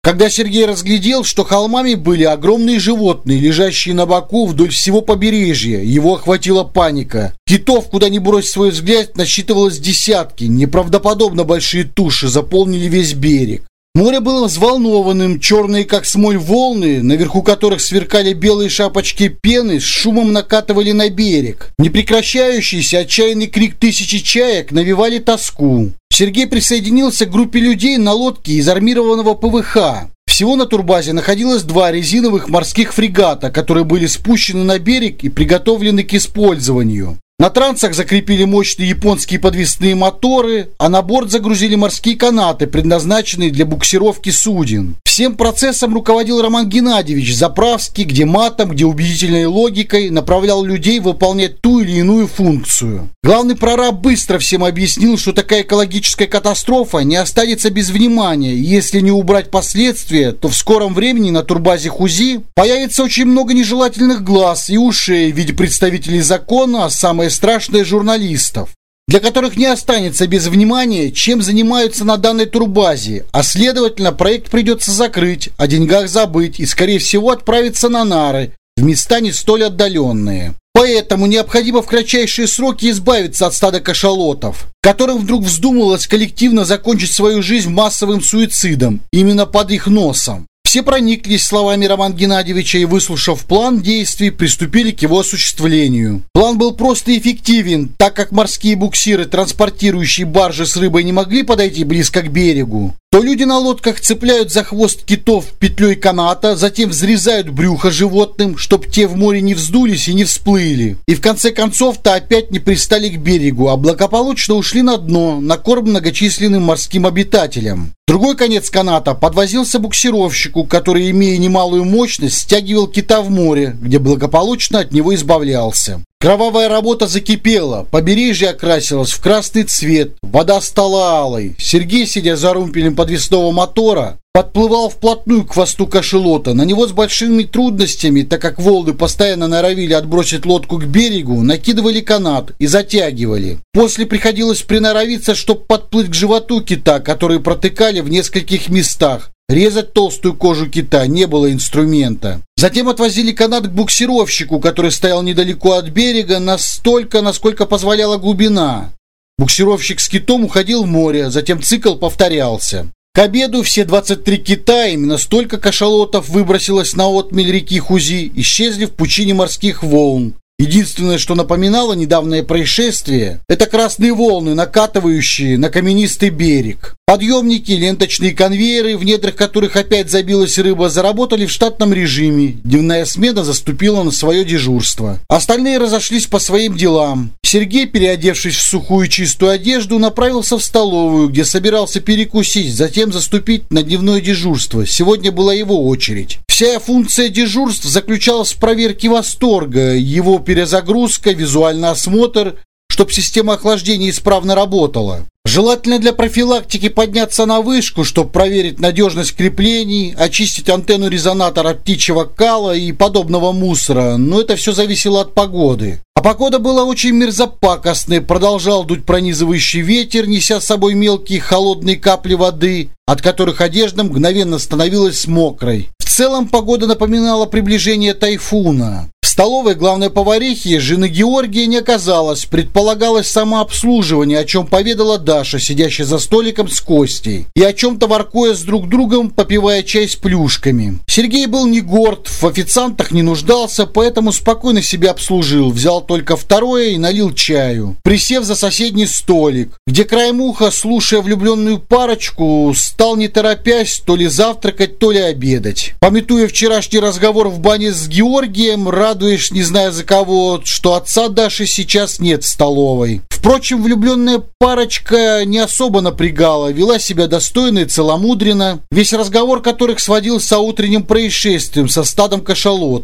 Когда Сергей разглядел, что холмами были огромные животные, лежащие на боку вдоль всего побережья, его охватила паника. Китов, куда ни брось свой взгляд, насчитывалось десятки. Неправдоподобно большие туши заполнили весь берег. Море было взволнованным, черные как смоль волны, наверху которых сверкали белые шапочки пены, с шумом накатывали на берег. Непрекращающийся отчаянный крик тысячи чаек навевали тоску. Сергей присоединился к группе людей на лодке из армированного ПВХ. Всего на турбазе находилось два резиновых морских фрегата, которые были спущены на берег и приготовлены к использованию. На трансах закрепили мощные японские подвесные моторы, а на борт загрузили морские канаты, предназначенные для буксировки суден. Всем процессом руководил Роман Геннадьевич Заправский, где матом, где убедительной логикой направлял людей выполнять ту или иную функцию. Главный прораб быстро всем объяснил, что такая экологическая катастрофа не останется без внимания, и если не убрать последствия, то в скором времени на турбазе Хузи появится очень много нежелательных глаз и ушей в виде представителей закона, а самое страшное — журналистов, для которых не останется без внимания, чем занимаются на данной турбазе, а следовательно проект придется закрыть, о деньгах забыть и, скорее всего, отправиться на нары в места не столь отдаленные. Поэтому необходимо в кратчайшие сроки избавиться от стада кашалотов, которым вдруг вздумалось коллективно закончить свою жизнь массовым суицидом именно под их носом. Все прониклись словами Романа Геннадьевича и, выслушав план действий, приступили к его осуществлению. План был прост и эффективен, так как морские буксиры, транспортирующие баржи с рыбой, не могли подойти близко к берегу, то люди на лодках цепляют за хвост китов петлей каната, затем взрезают брюхо животным, чтоб те в море не вздулись и не всплыли. И в конце концов-то опять не пристали к берегу, а благополучно ушли на дно, на корм многочисленным морским обитателям. Другой конец каната подвозился буксировщику, который, имея немалую мощность, стягивал кита в море, где благополучно от него избавлялся. Кровавая работа закипела, побережье окрасилось в красный цвет, вода стала алой. Сергей, сидя за румпелем подвесного мотора, подплывал вплотную к хвосту кашалота. На него с большими трудностями, так как волны постоянно норовили отбросить лодку к берегу, накидывали канат и затягивали. После приходилось приноровиться, чтобы подплыть к животу кита, которые протыкали в нескольких местах. Резать толстую кожу кита не было инструмента. Затем отвозили канат к буксировщику, который стоял недалеко от берега, настолько, насколько позволяла глубина. Буксировщик с китом уходил в море, затем цикл повторялся. К обеду все двадцать три кита, именно столько кашалотов выбросилось на отмель реки Хузи, исчезли в пучине морских волн. Единственное, что напоминало недавнее происшествие, это красные волны, накатывающие на каменистый берег. Подъемники, ленточные конвейеры, в недрах которых опять забилась рыба, заработали в штатном режиме. Дневная смена заступила на свое дежурство. Остальные разошлись по своим делам. Сергей, переодевшись в сухую чистую одежду, направился в столовую, где собирался перекусить, затем заступить на дневное дежурство. Сегодня была его очередь. Вся функция дежурств заключалась в проверке восторга, его перезагрузка, визуальный осмотр, чтобы система охлаждения исправно работала. Желательно для профилактики подняться на вышку, чтобы проверить надежность креплений, очистить антенну резонатора от птичьего кала и подобного мусора, но это все зависело от погоды. А погода была очень мерзопакостной, продолжал дуть пронизывающий ветер, неся с собой мелкие холодные капли воды, от которых одежда мгновенно становилась мокрой. В целом погода напоминала приближение тайфуна. В столовой главной поварихи жены Георгия не оказалось, предполагалось самообслуживание, о чем поведала Даша, сидящая за столиком с Костей, и о чем-то воркуя с друг другом, попивая чай с плюшками. Сергей был не горд, в официантах не нуждался, поэтому спокойно себя обслужил, взял только второе и налил чаю, присев за соседний столик, где краем уха, слушая влюбленную парочку, стал не торопясь то ли завтракать, то ли обедать. Памятуя вчерашний разговор в бане с Георгием, радуешь, не зная за кого, что отца Даши сейчас нет в столовой. Впрочем, влюбленная парочка не особо напрягала, вела себя достойно и целомудренно, весь разговор которых сводился утренним происшествием со стадом кашалотов.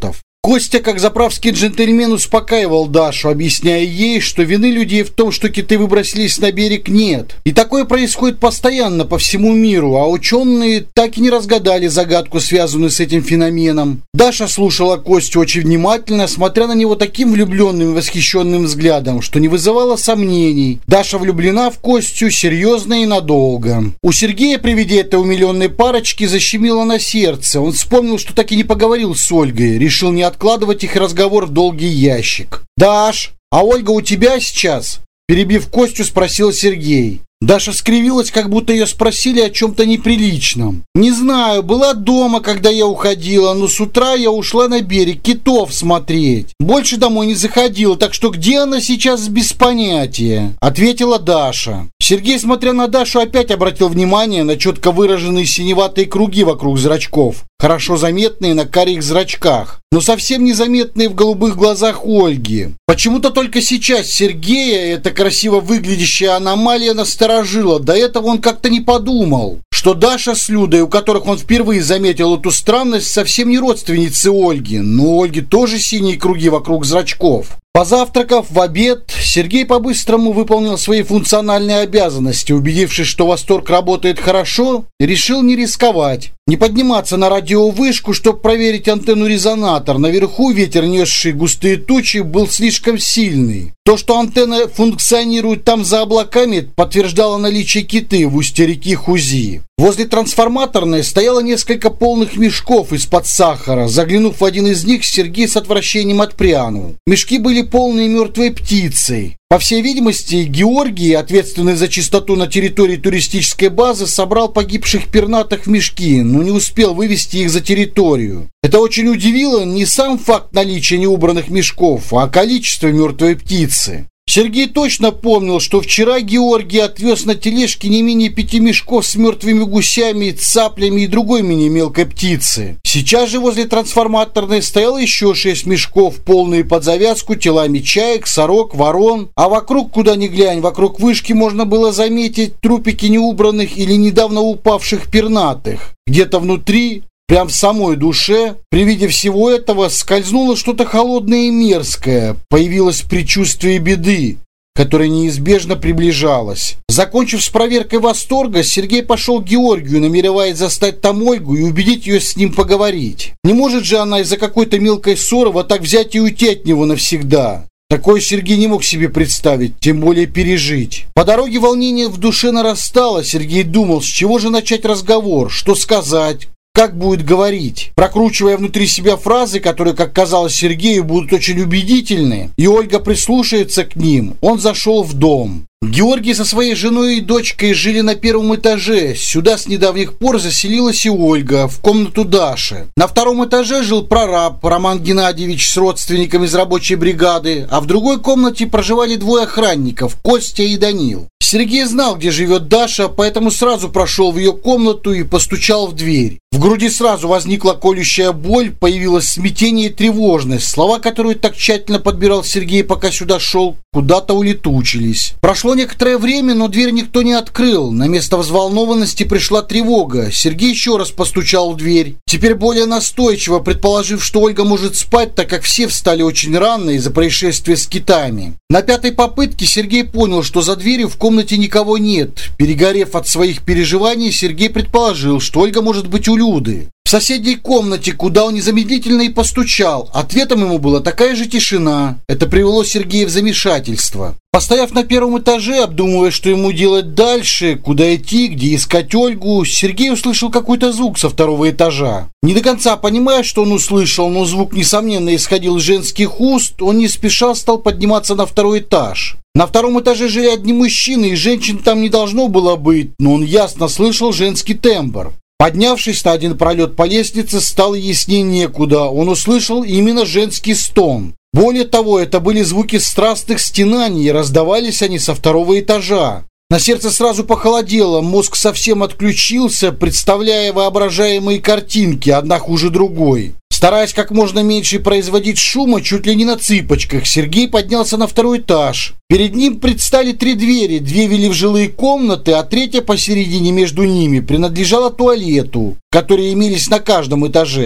Костя, как заправский джентльмен, успокаивал Дашу, объясняя ей, что вины людей в том, что киты выбросились на берег, нет. И такое происходит постоянно по всему миру, а ученые так и не разгадали загадку, связанную с этим феноменом. Даша слушала Костю очень внимательно, смотря на него таким влюбленным и восхищенным взглядом, что не вызывало сомнений. Даша влюблена в Костю серьезно и надолго. У Сергея при виде этой умиленной парочки защемило на сердце. Он вспомнил, что так и не поговорил с Ольгой, решил не откладывать их разговор в долгий ящик. «Даш, а Ольга у тебя сейчас?» Перебив Костю, спросил Сергей. Даша скривилась, как будто ее спросили о чем-то неприличном. «Не знаю, была дома, когда я уходила, но с утра я ушла на берег китов смотреть. Больше домой не заходила, так что где она сейчас, без понятия», — ответила Даша. Сергей, смотря на Дашу, опять обратил внимание на четко выраженные синеватые круги вокруг зрачков, хорошо заметные на карих зрачках, но совсем незаметные в голубых глазах Ольги. Почему-то только сейчас Сергея эта красиво выглядящая аномалия насторожила. До этого он как-то не подумал, что Даша с Людой, у которых он впервые заметил эту странность, совсем не родственницы Ольги, но у Ольги тоже синие круги вокруг зрачков. Позавтракав в обед, Сергей по-быстрому выполнил свои функциональные обязанности, убедившись, что восторг работает хорошо, решил не рисковать. Не подниматься на радиовышку, чтобы проверить антенну-резонатор. Наверху ветер, несший густые тучи, был слишком сильный. То, что антенна функционирует там за облаками, подтверждало наличие киты в устье реки Хузи. Возле трансформаторной стояло несколько полных мешков из-под сахара. Заглянув в один из них, Сергей с отвращением отпрянул. Мешки были полные мертвой птицей. По всей видимости, Георгий, ответственный за чистоту на территории туристической базы, собрал погибших пернатых в мешки, но не успел вывести их за территорию. Это очень удивило не сам факт наличия неубранных мешков, а количество мертвой птицы. Сергей точно помнил, что вчера Георгий отвез на тележке не менее пяти мешков с мертвыми гусями, цаплями и другой мини-мелкой птицы. Сейчас же возле трансформаторной стояло еще шесть мешков, полные под завязку телами чаек, сорок, ворон. А вокруг, куда ни глянь, вокруг вышки можно было заметить трупики неубранных или недавно упавших пернатых. Где-то внутри, прям в самой душе, при виде всего этого скользнуло что-то холодное и мерзкое. Появилось предчувствие беды, которая неизбежно приближалась. Закончив с проверкой восторга, Сергей пошел к Георгию, намереваясь застать там Ольгу и убедить ее с ним поговорить. Не может же она из-за какой-то мелкой ссоры вот так взять и уйти от него навсегда. Такое Сергей не мог себе представить, тем более пережить. По дороге волнение в душе нарастало. Сергей думал, с чего же начать разговор, что сказать, как будет говорить, прокручивая внутри себя фразы, которые, как казалось Сергею, будут очень убедительны, и Ольга прислушается к ним. Он зашел в дом. Георгий со своей женой и дочкой жили на первом этаже. Сюда с недавних пор заселилась и Ольга, в комнату Даши. На втором этаже жил прораб Роман Геннадьевич с родственниками из рабочей бригады, а в другой комнате проживали двое охранников, Костя и Данил. Сергей знал, где живет Даша, поэтому сразу прошел в ее комнату и постучал в дверь. В груди сразу возникла колющая боль, появилось смятение и тревожность. Слова, которые так тщательно подбирал Сергей, пока сюда шел, куда-то улетучились. Прошло некоторое время, но дверь никто не открыл. На место взволнованности пришла тревога. Сергей еще раз постучал в дверь. Теперь более настойчиво, предположив, что Ольга может спать, так как все встали очень рано из-за происшествия с китами. На пятой попытке Сергей понял, что за дверью в комнате никого нет. Перегорев от своих переживаний, Сергей предположил, что Ольга может быть у Люды. В соседней комнате, куда он незамедлительно и постучал, ответом ему была такая же тишина. Это привело Сергея в замешательство. Постояв на первом этаже, обдумывая, что ему делать дальше, куда идти, где искать Ольгу, Сергей услышал какой-то звук со второго этажа. Не до конца понимая, что он услышал, но звук, несомненно, исходил из женских уст, он не спеша стал подниматься на второй этаж. На втором этаже жили одни мужчины, и женщин там не должно было быть, но он ясно слышал женский тембр. Поднявшись на один пролет по лестнице, стало яснее некуда. Он услышал именно женский стон. Более того, это были звуки страстных стенаний, и раздавались они со второго этажа. На сердце сразу похолодело, мозг совсем отключился, представляя воображаемые картинки, одна хуже другой. Стараясь как можно меньше производить шума, чуть ли не на цыпочках, Сергей поднялся на второй этаж. Перед ним предстали три двери, две вели в жилые комнаты, а третья посередине между ними принадлежала туалету, которые имелись на каждом этаже.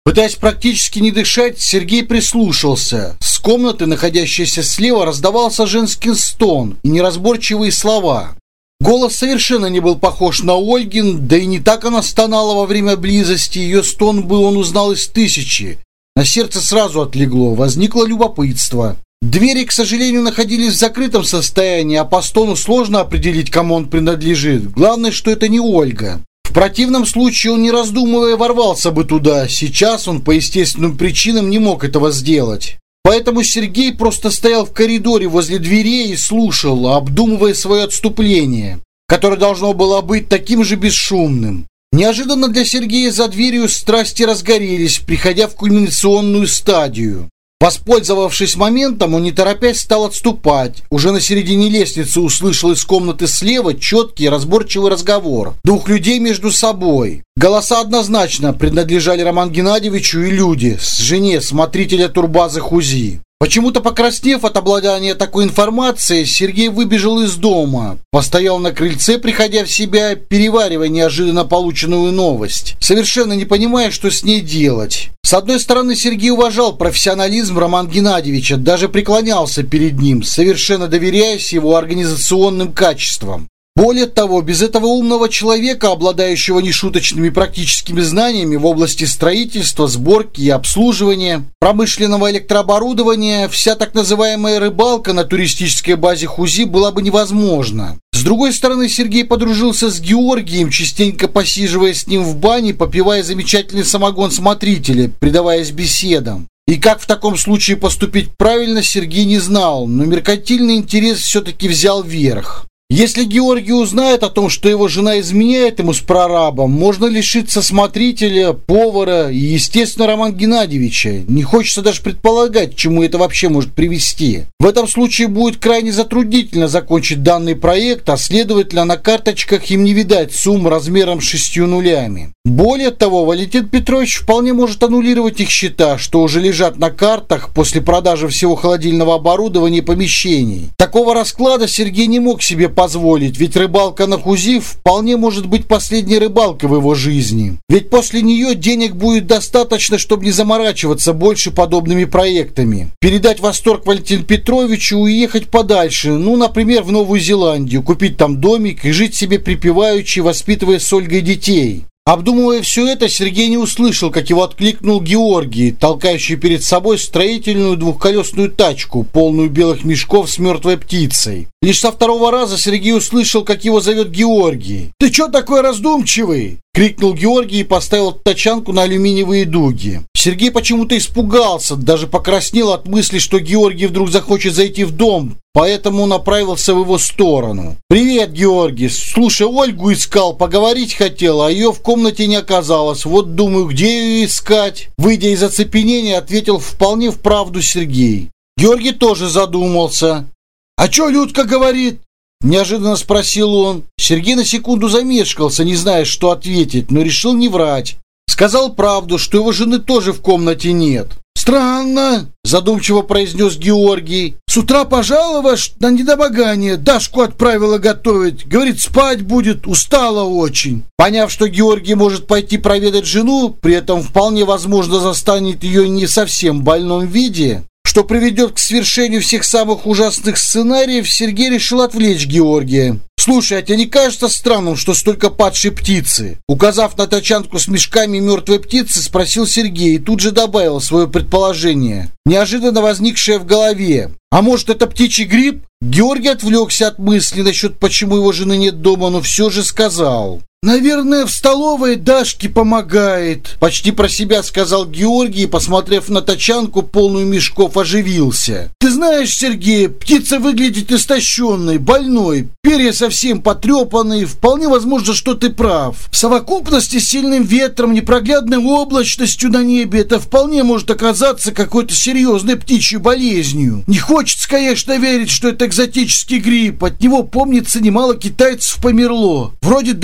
Пытаясь практически не дышать, Сергей прислушался. С комнаты, находящейся слева, раздавался женский стон и неразборчивые слова. Голос совершенно не был похож на Ольгин, да и не так она стонала во время близости. Ее стон был, он узнал из тысячи. На сердце сразу отлегло, возникло любопытство. Двери, к сожалению, находились в закрытом состоянии, а по стону сложно определить, кому он принадлежит. Главное, что это не Ольга. В противном случае он, не раздумывая, ворвался бы туда. Сейчас он по естественным причинам не мог этого сделать. Поэтому Сергей просто стоял в коридоре возле дверей и слушал, обдумывая свое отступление, которое должно было быть таким же бесшумным. Неожиданно для Сергея за дверью страсти разгорелись, приходя в кульминационную стадию. Воспользовавшись моментом, он не торопясь стал отступать. Уже на середине лестницы услышал из комнаты слева четкий разборчивый разговор двух людей между собой. Голоса однозначно принадлежали Роману Геннадьевичу и Люде, с жене смотрителя турбазы Хузи. Почему-то покраснев от обладания такой информацией, Сергей выбежал из дома, постоял на крыльце, приходя в себя, переваривая неожиданно полученную новость, совершенно не понимая, что с ней делать. С одной стороны, Сергей уважал профессионализм Романа Геннадьевича, даже преклонялся перед ним, совершенно доверяясь его организационным качествам. Более того, без этого умного человека, обладающего нешуточными практическими знаниями в области строительства, сборки и обслуживания, промышленного электрооборудования, вся так называемая рыбалка на туристической базе Хузи была бы невозможна. С другой стороны, Сергей подружился с Георгием, частенько посиживая с ним в бане, попивая замечательный самогон смотрителя, предаваясь беседам. И как в таком случае поступить правильно, Сергей не знал, но меркантильный интерес все-таки взял верх. Если Георгий узнает о том, что его жена изменяет ему с прорабом, можно лишиться смотрителя, повара и, естественно, Романа Геннадьевича. Не хочется даже предполагать, к чему это вообще может привести. В этом случае будет крайне затруднительно закончить данный проект, а следовательно, на карточках им не видать сумм размером с шестью нулями. Более того, Валентин Петрович вполне может аннулировать их счета, что уже лежат на картах после продажи всего холодильного оборудования и помещений. Такого расклада Сергей не мог себе позволить, ведь рыбалка на Хузи вполне может быть последней рыбалкой в его жизни. Ведь после нее денег будет достаточно, чтобы не заморачиваться больше подобными проектами. Передать восторг Валентину Петровичу и уехать подальше, ну, например, в Новую Зеландию, купить там домик и жить себе припеваючи, воспитывая с Ольгой детей. Обдумывая все это, Сергей не услышал, как его откликнул Георгий, толкающий перед собой строительную двухколесную тачку, полную белых мешков с мертвой птицей. Лишь со второго раза Сергей услышал, как его зовет Георгий. «Ты чё такой раздумчивый?» — крикнул Георгий и поставил тачанку на алюминиевые дуги. Сергей почему-то испугался, даже покраснел от мысли, что Георгий вдруг захочет зайти в дом, поэтому направился в его сторону. «Привет, Георгий. Слушай, Ольгу искал, поговорить хотел, а ее в комнате не оказалось. Вот думаю, где ее искать?» Выйдя из оцепенения, ответил вполне вправду Сергей. Георгий тоже задумался. «А чё Людка говорит?» — неожиданно спросил он. Сергей на секунду замешкался, не зная, что ответить, но решил не врать. Сказал правду, что его жены тоже в комнате нет. «Странно», — задумчиво произнес Георгий. «С утра пожаловалась на недомогание, Дашку отправила готовить. Говорит, спать будет, устала очень». Поняв, что Георгий может пойти проведать жену, при этом вполне возможно застанет ее не совсем в больном виде, что приведет к свершению всех самых ужасных сценариев, Сергей решил отвлечь Георгия. «Слушай, а тебе не кажется странным, что столько падшей птицы?» Указав на тачанку с мешками мертвой птицы, спросил Сергей и тут же добавил свое предположение, неожиданно возникшее в голове. «А может, это птичий грипп?» Георгий отвлекся от мысли насчет, почему его жены нет дома, но все же сказал: «Наверное, в столовой Дашке помогает», — почти про себя сказал Георгий, посмотрев на тачанку, полную мешков, оживился. «Ты знаешь, Сергей, птица выглядит истощенной, больной, перья совсем потрепанные, вполне возможно, что ты прав. В совокупности с сильным ветром, непроглядной облачностью на небе это вполне может оказаться какой-то серьезной птичьей болезнью. Не хочется, конечно, верить, что это экзотический грипп, от него, помнится, немало китайцев померло. Вроде даже он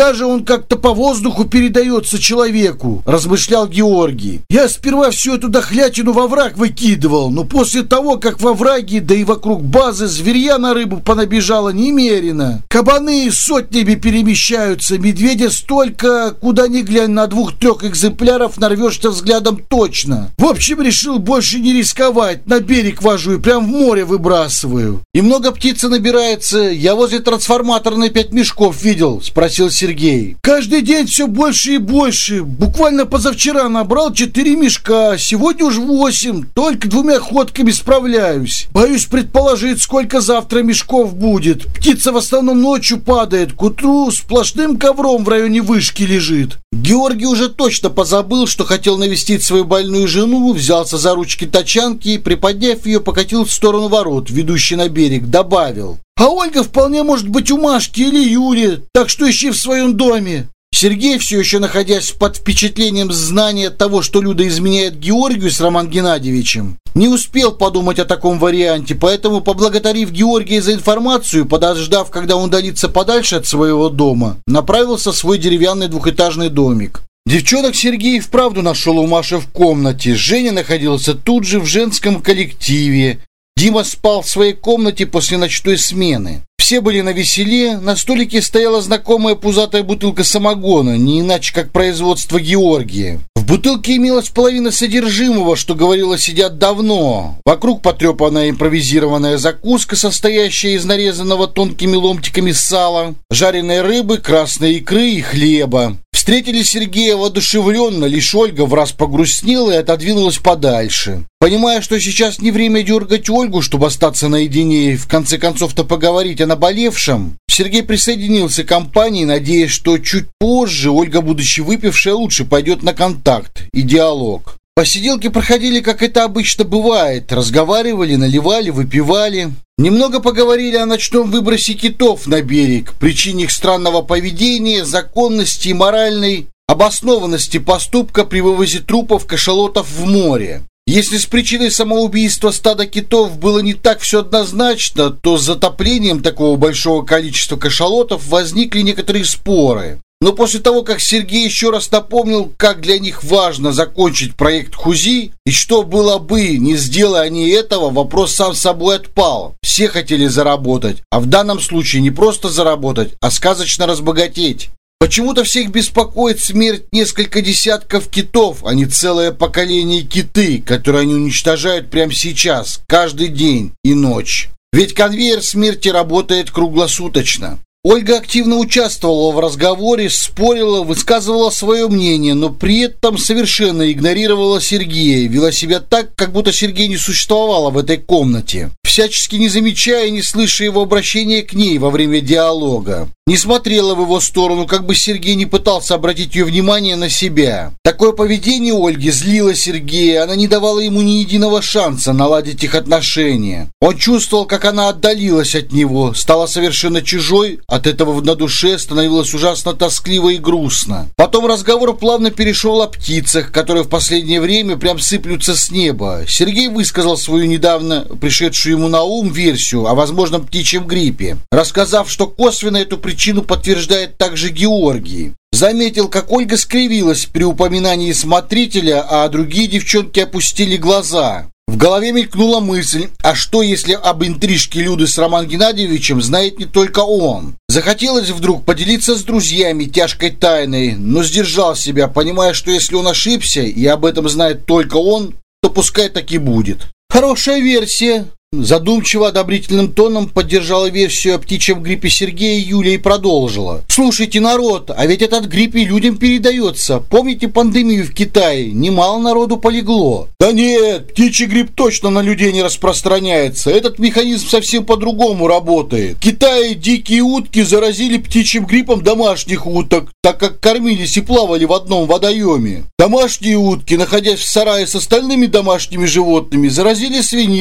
как-то по воздуху передается человеку», – размышлял Георгий. «Я сперва всю эту дохлятину во враг выкидывал, но после того, как во враге, да и вокруг базы зверья на рыбу понабежало немерено. Кабаны сотнями перемещаются, медведя столько, куда ни глянь, на двух-трех экземпляров нарвешься взглядом точно. В общем, решил больше не рисковать, на берег вожу и прям в море выбрасываю». «И много птицы набирается? Я возле трансформаторной пять мешков видел», – спросил Сергей. «Каждый день все больше и больше. Буквально позавчера набрал четыре мешка, сегодня уж восемь. Только двумя ходками справляюсь. Боюсь предположить, сколько завтра мешков будет. Птица в основном ночью падает, к утру сплошным ковром в районе вышки лежит». Георгий уже точно позабыл, что хотел навестить свою больную жену, взялся за ручки тачанки и, приподняв ее, покатил в сторону ворот, ведущей на берег, добавил: «А Ольга вполне может быть у Машки или Юли, так что ищи в своем доме». Сергей, все еще находясь под впечатлением знания того, что Люда изменяет Георгию с Романом Геннадьевичем, не успел подумать о таком варианте, поэтому, поблагодарив Георгия за информацию, подождав, когда он удалится подальше от своего дома, направился в свой деревянный двухэтажный домик. Девчонок Сергей вправду нашел у Маши в комнате. Женя находился тут же в женском коллективе. Дима спал в своей комнате после ночной смены. Все были навеселе, на столике стояла знакомая пузатая бутылка самогона, не иначе как производство Георгия. В бутылке имелась половина содержимого, что говорило, сидят давно. Вокруг потрепанная импровизированная закуска, состоящая из нарезанного тонкими ломтиками сала, жареной рыбы, красной икры и хлеба. Встретили Сергея воодушевленно, лишь Ольга враз погрустнела и отодвинулась подальше. Понимая, что сейчас не время дергать Ольгу, чтобы остаться наедине и в конце концов-то поговорить о наболевшем, Сергей присоединился к компании, надеясь, что чуть позже Ольга, будучи выпившая, лучше пойдет на контакт и диалог. Посиделки проходили, как это обычно бывает. Разговаривали, наливали, выпивали. Немного поговорили о ночном выбросе китов на берег, причине их странного поведения, законности и моральной обоснованности поступка при вывозе трупов кашалотов в море. Если с причиной самоубийства стада китов было не так все однозначно, то с затоплением такого большого количества кашалотов возникли некоторые споры. Но после того, как Сергей еще раз напомнил, как для них важно закончить проект Хузи, и что было бы, не сделая они этого, вопрос сам собой отпал. Все хотели заработать, а в данном случае не просто заработать, а сказочно разбогатеть. Почему-то всех беспокоит смерть несколько десятков китов, а не целое поколение киты, которые они уничтожают прямо сейчас, каждый день и ночь. Ведь конвейер смерти работает круглосуточно. Ольга активно участвовала в разговоре, спорила, высказывала свое мнение, но при этом совершенно игнорировала Сергея, вела себя так, как будто Сергей не существовало в этой комнате, всячески не замечая и не слыша его обращения к ней во время диалога. Не смотрела в его сторону, как бы Сергей не пытался обратить ее внимание на себя. Такое поведение Ольги злило Сергея, она не давала ему ни единого шанса наладить их отношения. Он чувствовал, как она отдалилась от него, стала совершенно чужой, от этого на душе становилось ужасно тоскливо и грустно. Потом разговор плавно перешел о птицах, которые в последнее время прям сыплются с неба. Сергей высказал свою недавно пришедшую ему на ум версию о возможном птичьем гриппе, рассказав, что косвенно эту причину подтверждает также Георгий. Заметил, как Ольга скривилась при упоминании смотрителя, а другие девчонки опустили глаза. В голове мелькнула мысль, а что если об интрижке Люды с Романом Геннадьевичем знает не только он? Захотелось вдруг поделиться с друзьями тяжкой тайной, но сдержал себя, понимая, что если он ошибся и об этом знает только он, то пускай так и будет. Хорошая версия. Задумчиво одобрительным тоном поддержала версию о птичьем гриппе Сергея Юлия и продолжила. «Слушайте, народ, а ведь этот грипп и людям передается. Помните пандемию в Китае? Немало народу полегло». «Да нет, птичий грипп точно на людей не распространяется. Этот механизм совсем по-другому работает. В Китае дикие утки заразили птичьим гриппом домашних уток, так как кормились и плавали в одном водоеме. Домашние утки, находясь в сарае с остальными домашними животными, заразили свиней.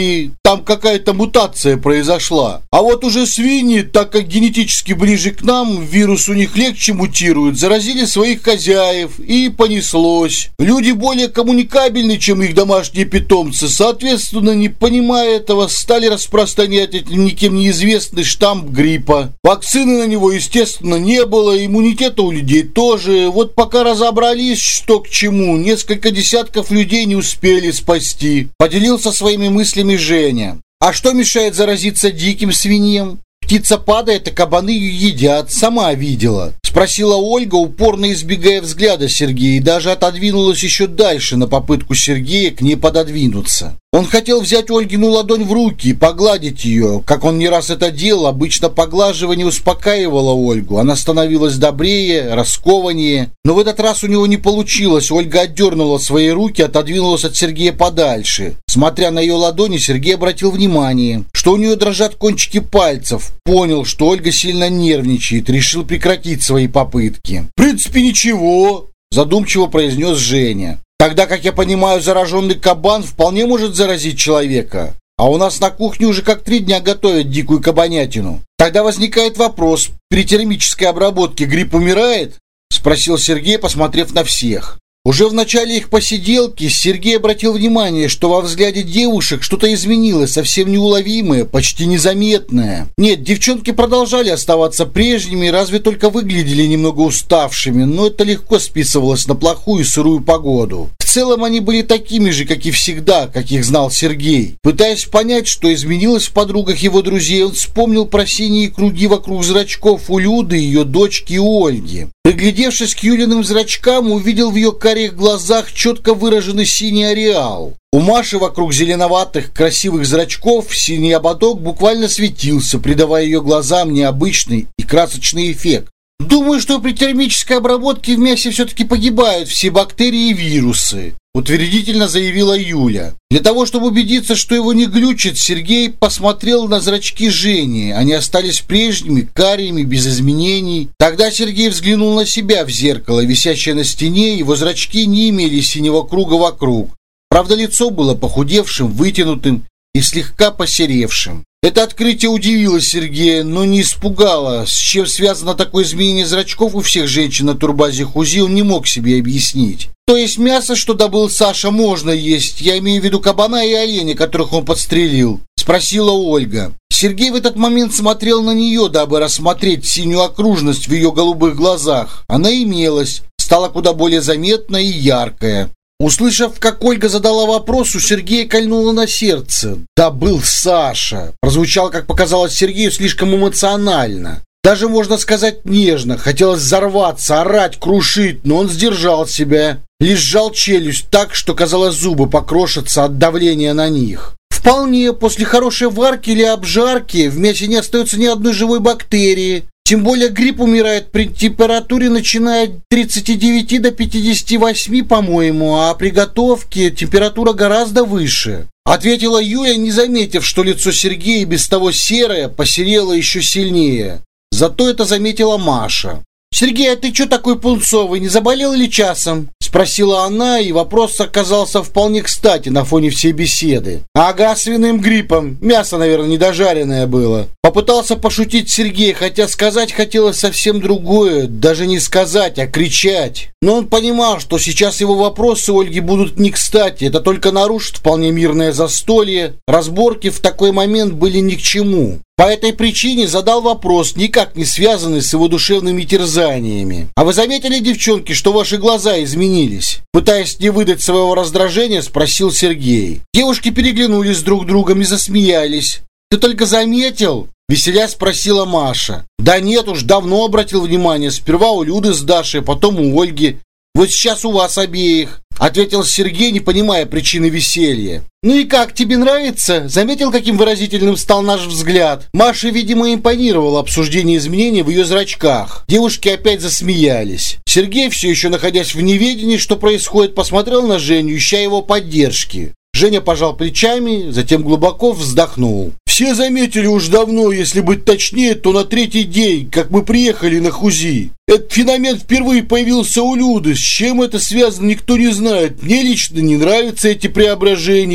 там какая-то мутация произошла. А вот уже свиньи, так как генетически ближе к нам, вирус у них легче мутирует, заразили своих хозяев, и понеслось. Люди более коммуникабельны, чем их домашние питомцы, соответственно, не понимая этого, стали распространять этот никем неизвестный штамм гриппа. Вакцины на него, естественно, не было, иммунитета у людей тоже. Вот пока разобрались, что к чему, несколько десятков людей не успели спасти. Поделился своими мыслями Женя. А что мешает заразиться диким свиньям? Птица падает, а кабаны ее едят. Сама видела. Спросила Ольга, упорно избегая взгляда Сергея, и даже отодвинулась еще дальше на попытку Сергея к ней пододвинуться. Он хотел взять Ольгину ладонь в руки и погладить ее. Как он не раз это делал, обычно поглаживание успокаивало Ольгу. Она становилась добрее, раскованнее. Но в этот раз у него не получилось. Ольга отдернула свои руки, отодвинулась от Сергея подальше. Смотря на ее ладони, Сергей обратил внимание, что у нее дрожат кончики пальцев. Понял, что Ольга сильно нервничает, решил прекратить свои попытки. «В принципе, ничего», – задумчиво произнес Женя. «Тогда, как я понимаю, зараженный кабан вполне может заразить человека. А у нас на кухне уже как три дня готовят дикую кабанятину. Тогда возникает вопрос, при термической обработке грипп умирает?» – спросил Сергей, посмотрев на всех. Уже в начале их посиделки Сергей обратил внимание, что во взгляде девушек что-то изменилось, совсем неуловимое, почти незаметное. Нет, девчонки продолжали оставаться прежними, разве только выглядели немного уставшими, но это легко списывалось на плохую сырую погоду. В целом они были такими же, как и всегда, как их знал Сергей. Пытаясь понять, что изменилось в подругах его друзей, он вспомнил про синие круги вокруг зрачков у Люды, ее дочки и Ольги. Приглядевшись к Юлиным зрачкам, увидел в ее карих глазах четко выраженный синий ареал. У Маши вокруг зеленоватых красивых зрачков синий ободок буквально светился, придавая ее глазам необычный и красочный эффект. «Думаю, что при термической обработке в мясе все-таки погибают все бактерии и вирусы», утвердительно заявила Юля. Для того, чтобы убедиться, что его не глючит, Сергей посмотрел на зрачки Жени. Они остались прежними, карими, без изменений. Тогда Сергей взглянул на себя в зеркало, висящее на стене. Его зрачки не имели синего круга вокруг. Правда, лицо было похудевшим, вытянутым и слегка посеревшим. Это открытие удивило Сергея, но не испугало. С чем связано такое изменение зрачков у всех женщин на турбазе Хузи, он не мог себе объяснить. То есть мясо, что добыл Саша, можно есть? Я имею в виду кабана и оленя, которых он подстрелил? Спросила Ольга. Сергей в этот момент смотрел на нее, дабы рассмотреть синюю окружность в ее голубых глазах. Она имелась, стала куда более заметная и яркая. Услышав, как Ольга задала вопрос, у Сергея кольнуло на сердце. «Да был Саша!» Прозвучал, как показалось Сергею, слишком эмоционально. Даже, можно сказать, нежно. Хотелось взорваться, орать, крушить, но он сдержал себя. Лишь сжал челюсть так, что, казалось, зубы покрошатся от давления на них. Вполне, после хорошей варки или обжарки в мясе не остается ни одной живой бактерии. Тем более грипп умирает при температуре, начиная от тридцати девяти до пятидесяти восьми, по-моему, а при готовке температура гораздо выше. Ответила Юля, не заметив, что лицо Сергея, без того серое, посерело еще сильнее. Зато это заметила Маша. «Сергей, а ты что такой пунцовый, не заболел ли часом?» Спросила она, и вопрос оказался вполне кстати на фоне всей беседы. «Ага, свиным гриппом. Мясо, наверное, недожаренное было». Попытался пошутить Сергей, хотя сказать хотелось совсем другое. Даже не сказать, а кричать. Но он понимал, что сейчас его вопросы Ольги будут не кстати. Это только нарушит вполне мирное застолье. Разборки в такой момент были ни к чему. По этой причине задал вопрос, никак не связанный с его душевными терзаниями. «А вы заметили, девчонки, что ваши глаза изменились?» Пытаясь не выдать своего раздражения, спросил Сергей. Девушки переглянулись друг с другом и засмеялись. «Ты только заметил?» Веселясь спросила Маша. «Да нет уж, давно обратил внимание. Сперва у Люды с Дашей, потом у Ольги. Вот сейчас у вас обеих», ответил Сергей, не понимая причины веселья. «Ну и как, тебе нравится?» Заметил, каким выразительным стал наш взгляд. Маше, видимо, импонировало обсуждение изменений в ее зрачках. Девушки опять засмеялись. Сергей, все еще находясь в неведении, что происходит, посмотрел на Женю, ища его поддержки. Женя пожал плечами, затем глубоко вздохнул. «Все заметили уж давно, если быть точнее, то на третий день, как мы приехали на Хузи. Этот феномен впервые появился у Люды. С чем это связано, никто не знает. Мне лично не нравятся эти преображения.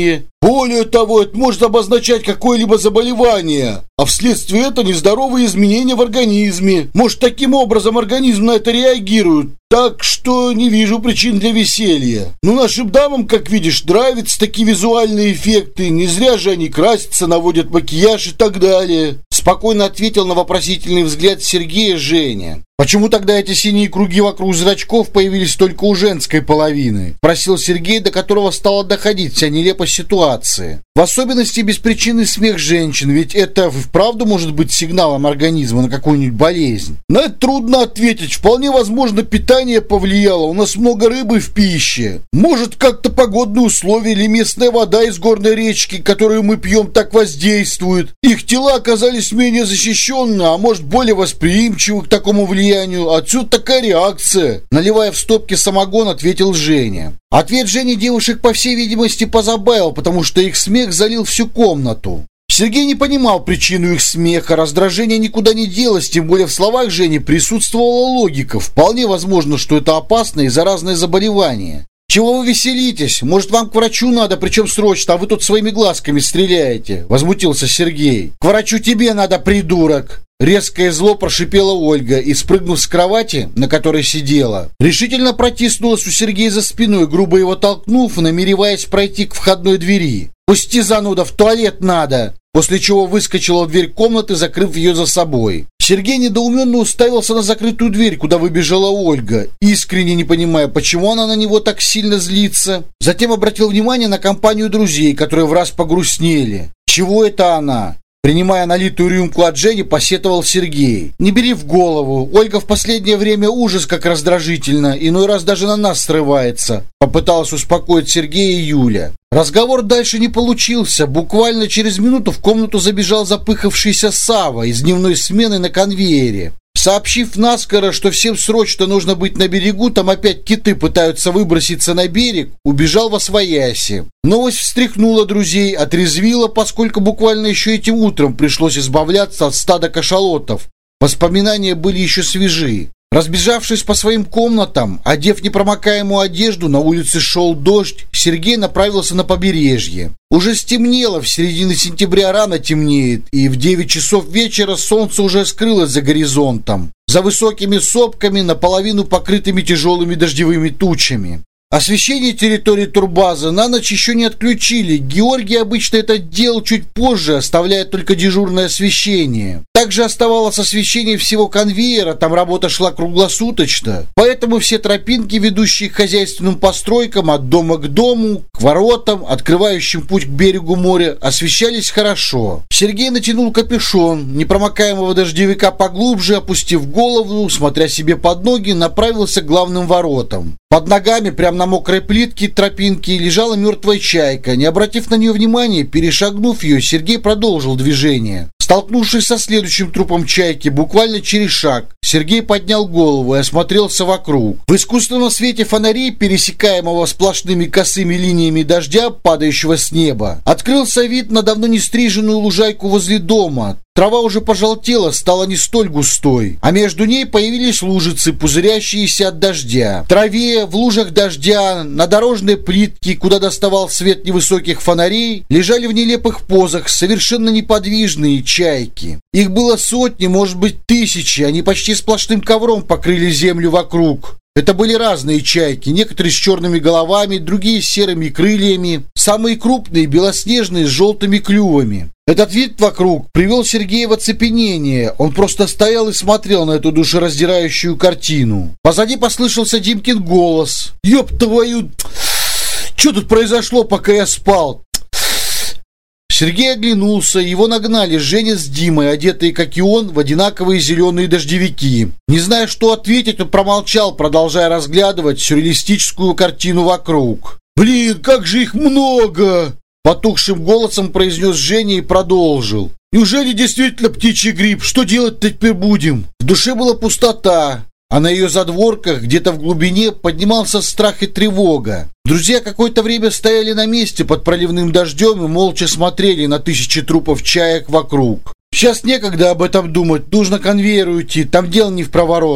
Более того, это может обозначать какое-либо заболевание, а вследствие этого нездоровые изменения в организме. Может, таким образом организм на это реагирует. Так что не вижу причин для веселья. Но нашим дамам, как видишь, нравятся такие визуальные эффекты. Не зря же они красятся, наводят макияж и так далее. Спокойно ответил на вопросительный взгляд Сергея Женя. «Почему тогда эти синие круги вокруг зрачков появились только у женской половины?» – спросил Сергей, до которого стала доходить вся нелепость ситуации. В особенности беспричинный смех женщин, ведь это вправду может быть сигналом организма на какую-нибудь болезнь. На это трудно ответить. Вполне возможно, питание повлияло. У нас много рыбы в пище. Может, как-то погодные условия или местная вода из горной речки, которую мы пьем, так воздействует. Их тела оказались менее защищенны, а может, более восприимчивы к такому влиянию. Отсюда такая реакция. Наливая в стопки самогон, ответил Женя. Ответ Жени девушек, по всей видимости, позабавил, потому что их смех залил всю комнату. Сергей не понимал причину их смеха, раздражение никуда не делось, тем более в словах Жени присутствовала логика. Вполне возможно, что это опасное и заразное заболевание. «Чего вы веселитесь? Может, вам к врачу надо, причем срочно, а вы тут своими глазками стреляете?» – возмутился Сергей. «К врачу тебе надо, придурок!» Резкое зло прошипела Ольга и, спрыгнув с кровати, на которой сидела, решительно протиснулась у Сергея за спиной, грубо его толкнув, намереваясь пройти к входной двери. «Пусти, зануда, в туалет надо!» После чего выскочила в дверь комнаты, закрыв ее за собой. Сергей недоуменно уставился на закрытую дверь, куда выбежала Ольга, искренне не понимая, почему она на него так сильно злится. Затем обратил внимание на компанию друзей, которые враз погрустнели. «Чего это она?» Принимая налитую рюмку от Жени, посетовал Сергей. «Не бери в голову. Ольга в последнее время ужас как раздражительно, иной раз даже на нас срывается», — попыталась успокоить Сергея Юля. Разговор дальше не получился. Буквально через минуту в комнату забежал запыхавшийся Сава из дневной смены на конвейере. Сообщив наскоро, что всем срочно нужно быть на берегу, там опять киты пытаются выброситься на берег, убежал восвояси. Новость встряхнула друзей, отрезвила, поскольку буквально еще этим утром пришлось избавляться от стада кашалотов. Воспоминания были еще свежи. Разбежавшись по своим комнатам, одев непромокаемую одежду, на улице шел дождь, Сергей направился на побережье. Уже стемнело, в середине сентября рано темнеет, и в девять часов вечера солнце уже скрылось за горизонтом, за высокими сопками, наполовину покрытыми тяжелыми дождевыми тучами. Освещение территории турбазы на ночь еще не отключили. Георгий обычно это делал чуть позже, оставляя только дежурное освещение. Также оставалось освещение всего конвейера, там работа шла круглосуточно. Поэтому все тропинки, ведущие к хозяйственным постройкам, от дома к дому, к воротам, открывающим путь к берегу моря, освещались хорошо. Сергей натянул капюшон, непромокаемого дождевика поглубже, опустив голову, смотря себе под ноги, направился к главным воротам. Под ногами, прямо на мокрой плитке тропинки, лежала мертвая чайка. Не обратив на нее внимания, перешагнув ее, Сергей продолжил движение. Столкнувшись со следующим трупом чайки, буквально через шаг, Сергей поднял голову и осмотрелся вокруг. В искусственном свете фонарей, пересекаемого сплошными косыми линиями дождя, падающего с неба, открылся вид на давно не стриженную лужайку возле дома. Трава уже пожелтела, стала не столь густой, а между ней появились лужицы, пузырящиеся от дождя. В траве, в лужах дождя, на дорожной плитке, куда доставал свет невысоких фонарей, лежали в нелепых позах совершенно неподвижные чайки. Их было сотни, может быть, тысячи, они почти сплошным ковром покрыли землю вокруг. Это были разные чайки, некоторые с черными головами, другие с серыми крыльями, самые крупные, белоснежные, с желтыми клювами. Этот вид вокруг привел Сергея в оцепенение. Он просто стоял и смотрел на эту душераздирающую картину. Позади послышался Димкин голос. «Ёб твою... Что тут произошло, пока я спал?» Сергей оглянулся, его нагнали Женя с Димой, одетые, как и он, в одинаковые зеленые дождевики. Не зная, что ответить, он промолчал, продолжая разглядывать сюрреалистическую картину вокруг. «Блин, как же их много!» Потухшим голосом произнес Женя и продолжил. «Неужели действительно птичий грипп? Что делать-то теперь будем?» В душе была пустота, а на ее задворках, где-то в глубине, поднимался страх и тревога. Друзья какое-то время стояли на месте под проливным дождем и молча смотрели на тысячи трупов чаек вокруг. «Сейчас некогда об этом думать, нужно к конвейеру идти, там дело не в проворот».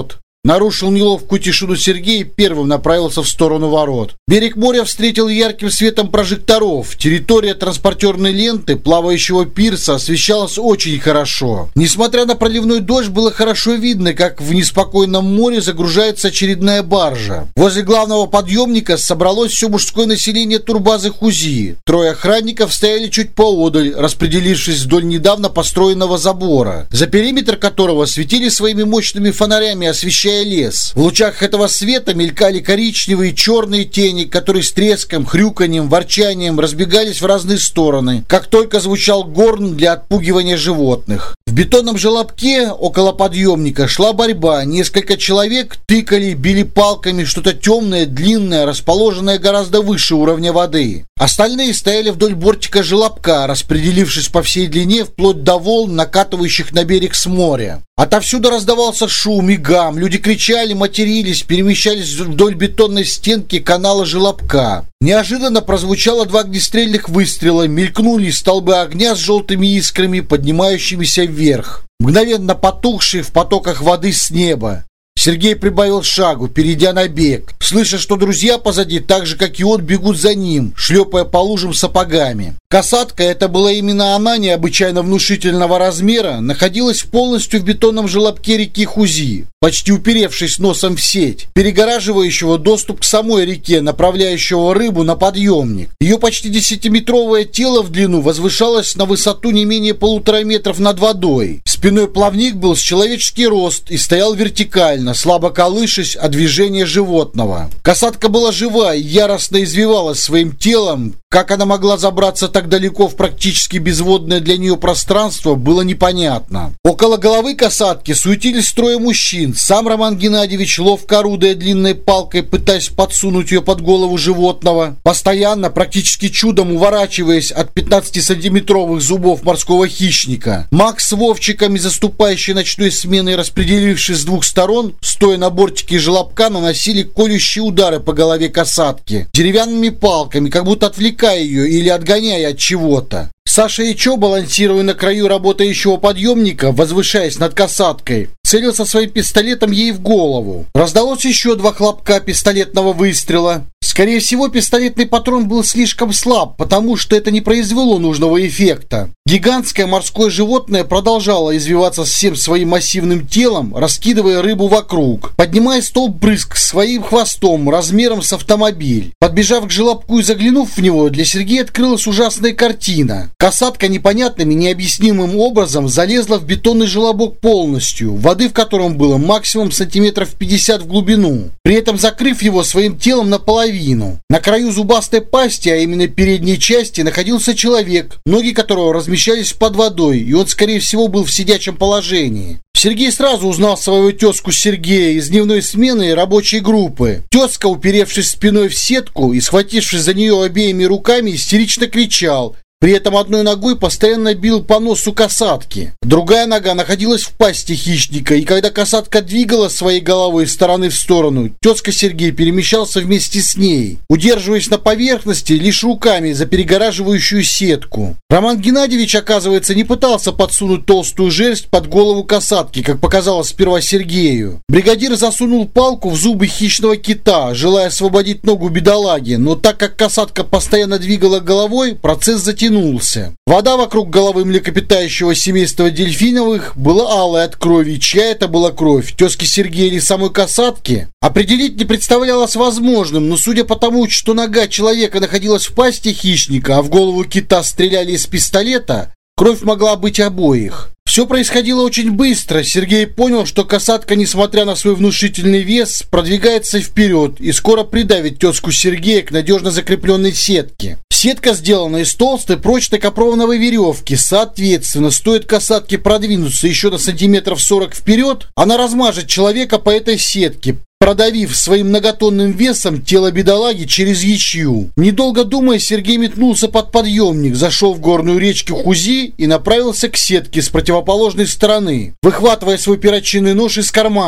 Нарушил неловкую тишину Сергей и первым направился в сторону ворот. Берег моря встретил ярким светом прожекторов. Территория транспортерной ленты плавающего пирса освещалась очень хорошо. Несмотря на проливной дождь, было хорошо видно, как в неспокойном море загружается очередная баржа. Возле главного подъемника собралось все мужское население турбазы Хузи. Трое охранников стояли чуть поодаль, распределившись вдоль недавно построенного забора, за периметр которого светили своими мощными фонарями, освещая лес. В лучах этого света мелькали коричневые и черные тени, которые с треском, хрюканьем, ворчанием разбегались в разные стороны, как только звучал горн для отпугивания животных. В бетонном желобке около подъемника шла борьба. Несколько человек тыкали, били палками что-то темное, длинное, расположенное гораздо выше уровня воды. Остальные стояли вдоль бортика желобка, распределившись по всей длине вплоть до волн, накатывающих на берег с моря. Отовсюду раздавался шум и гам. Люди кричали, матерились, перемещались вдоль бетонной стенки канала желобка. Неожиданно прозвучало два огнестрельных выстрела, мелькнули столбы огня с желтыми искрами, поднимающимися вверх, мгновенно потухшие в потоках воды с неба. Сергей прибавил шагу, перейдя на бег, слыша, что друзья позади, так же, как и он, бегут за ним, шлепая по лужам сапогами. Касатка, это была именно она, необычайно внушительного размера, находилась полностью в бетонном желобке реки Хузи, почти уперевшись носом в сеть, перегораживающего доступ к самой реке, направляющего рыбу на подъемник. Ее почти десятиметровое тело в длину возвышалось на высоту не менее полутора метров над водой. Спиной плавник был с человеческий рост и стоял вертикально, слабо колышась от движения животного. Касатка была жива и яростно извивалась своим телом. Как она могла забраться так далеко в практически безводное для нее пространство, было непонятно. Около головы касатки суетились трое мужчин. Сам Роман Геннадьевич, ловко орудуя длинной палкой, пытаясь подсунуть ее под голову животного, постоянно, практически чудом уворачиваясь от пятнадцатисантиметровых зубов морского хищника. Макс с Вовчиком, заступающие ночной сменой, распределившись с двух сторон, стоя на бортике желобка, наносили колющие удары по голове касатки деревянными палками, как будто отвлекая ее или отгоняя от чего-то. Саша Ичо, балансируя на краю работающего подъемника, возвышаясь над касаткой, целился своим пистолетом ей в голову. Раздалось еще два хлопка пистолетного выстрела. Скорее всего, пистолетный патрон был слишком слаб, потому что это не произвело нужного эффекта. Гигантское морское животное продолжало извиваться всем своим массивным телом, раскидывая рыбу вокруг, поднимая столб брызг своим хвостом размером с автомобиль. Подбежав к желобку и заглянув в него, для Сергея открылась ужасная картина. Касатка непонятным и необъяснимым образом залезла в бетонный желобок полностью, воды в котором было максимум сантиметров пятьдесят в глубину, при этом закрыв его своим телом наполовину. На краю зубастой пасти, а именно передней части, находился человек, ноги которого размещались под водой, и он, скорее всего, был в сидячем положении. Сергей сразу узнал свою тезку Сергея из дневной смены и рабочей группы. Тезка, уперевшись спиной в сетку и схватившись за нее обеими руками, истерично кричал. При этом одной ногой постоянно бил по носу касатки. Другая нога находилась в пасти хищника, и когда касатка двигала своей головой из стороны в сторону, тезка Сергей перемещался вместе с ней, удерживаясь на поверхности лишь руками за перегораживающую сетку. Роман Геннадьевич, оказывается, не пытался подсунуть толстую жерсть под голову касатки, как показалось сперва Сергею. Бригадир засунул палку в зубы хищного кита, желая освободить ногу бедолаги, но так как касатка постоянно двигала головой, процесс затянулся. Вода вокруг головы млекопитающего семейства дельфиновых была алой от крови. Чья это была кровь? Тезки Сергея или самой касатки? Определить не представлялось возможным, но судя по тому, что нога человека находилась в пасти хищника, а в голову кита стреляли из пистолета, кровь могла быть обоих. Все происходило очень быстро. Сергей понял, что касатка, несмотря на свой внушительный вес, продвигается вперед и скоро придавит тезку Сергея к надежно закрепленной сетке. Сетка сделана из толстой прочной капроновой веревки. Соответственно, стоит касатке продвинуться еще на сантиметров сорок вперед, она размажет человека по этой сетке, продавив своим многотонным весом тело бедолаги через ячью. Недолго думая, Сергей метнулся под подъемник, зашел в горную речку Хузи и направился к сетке с противоположной стороны, выхватывая свой перочинный нож из кармана.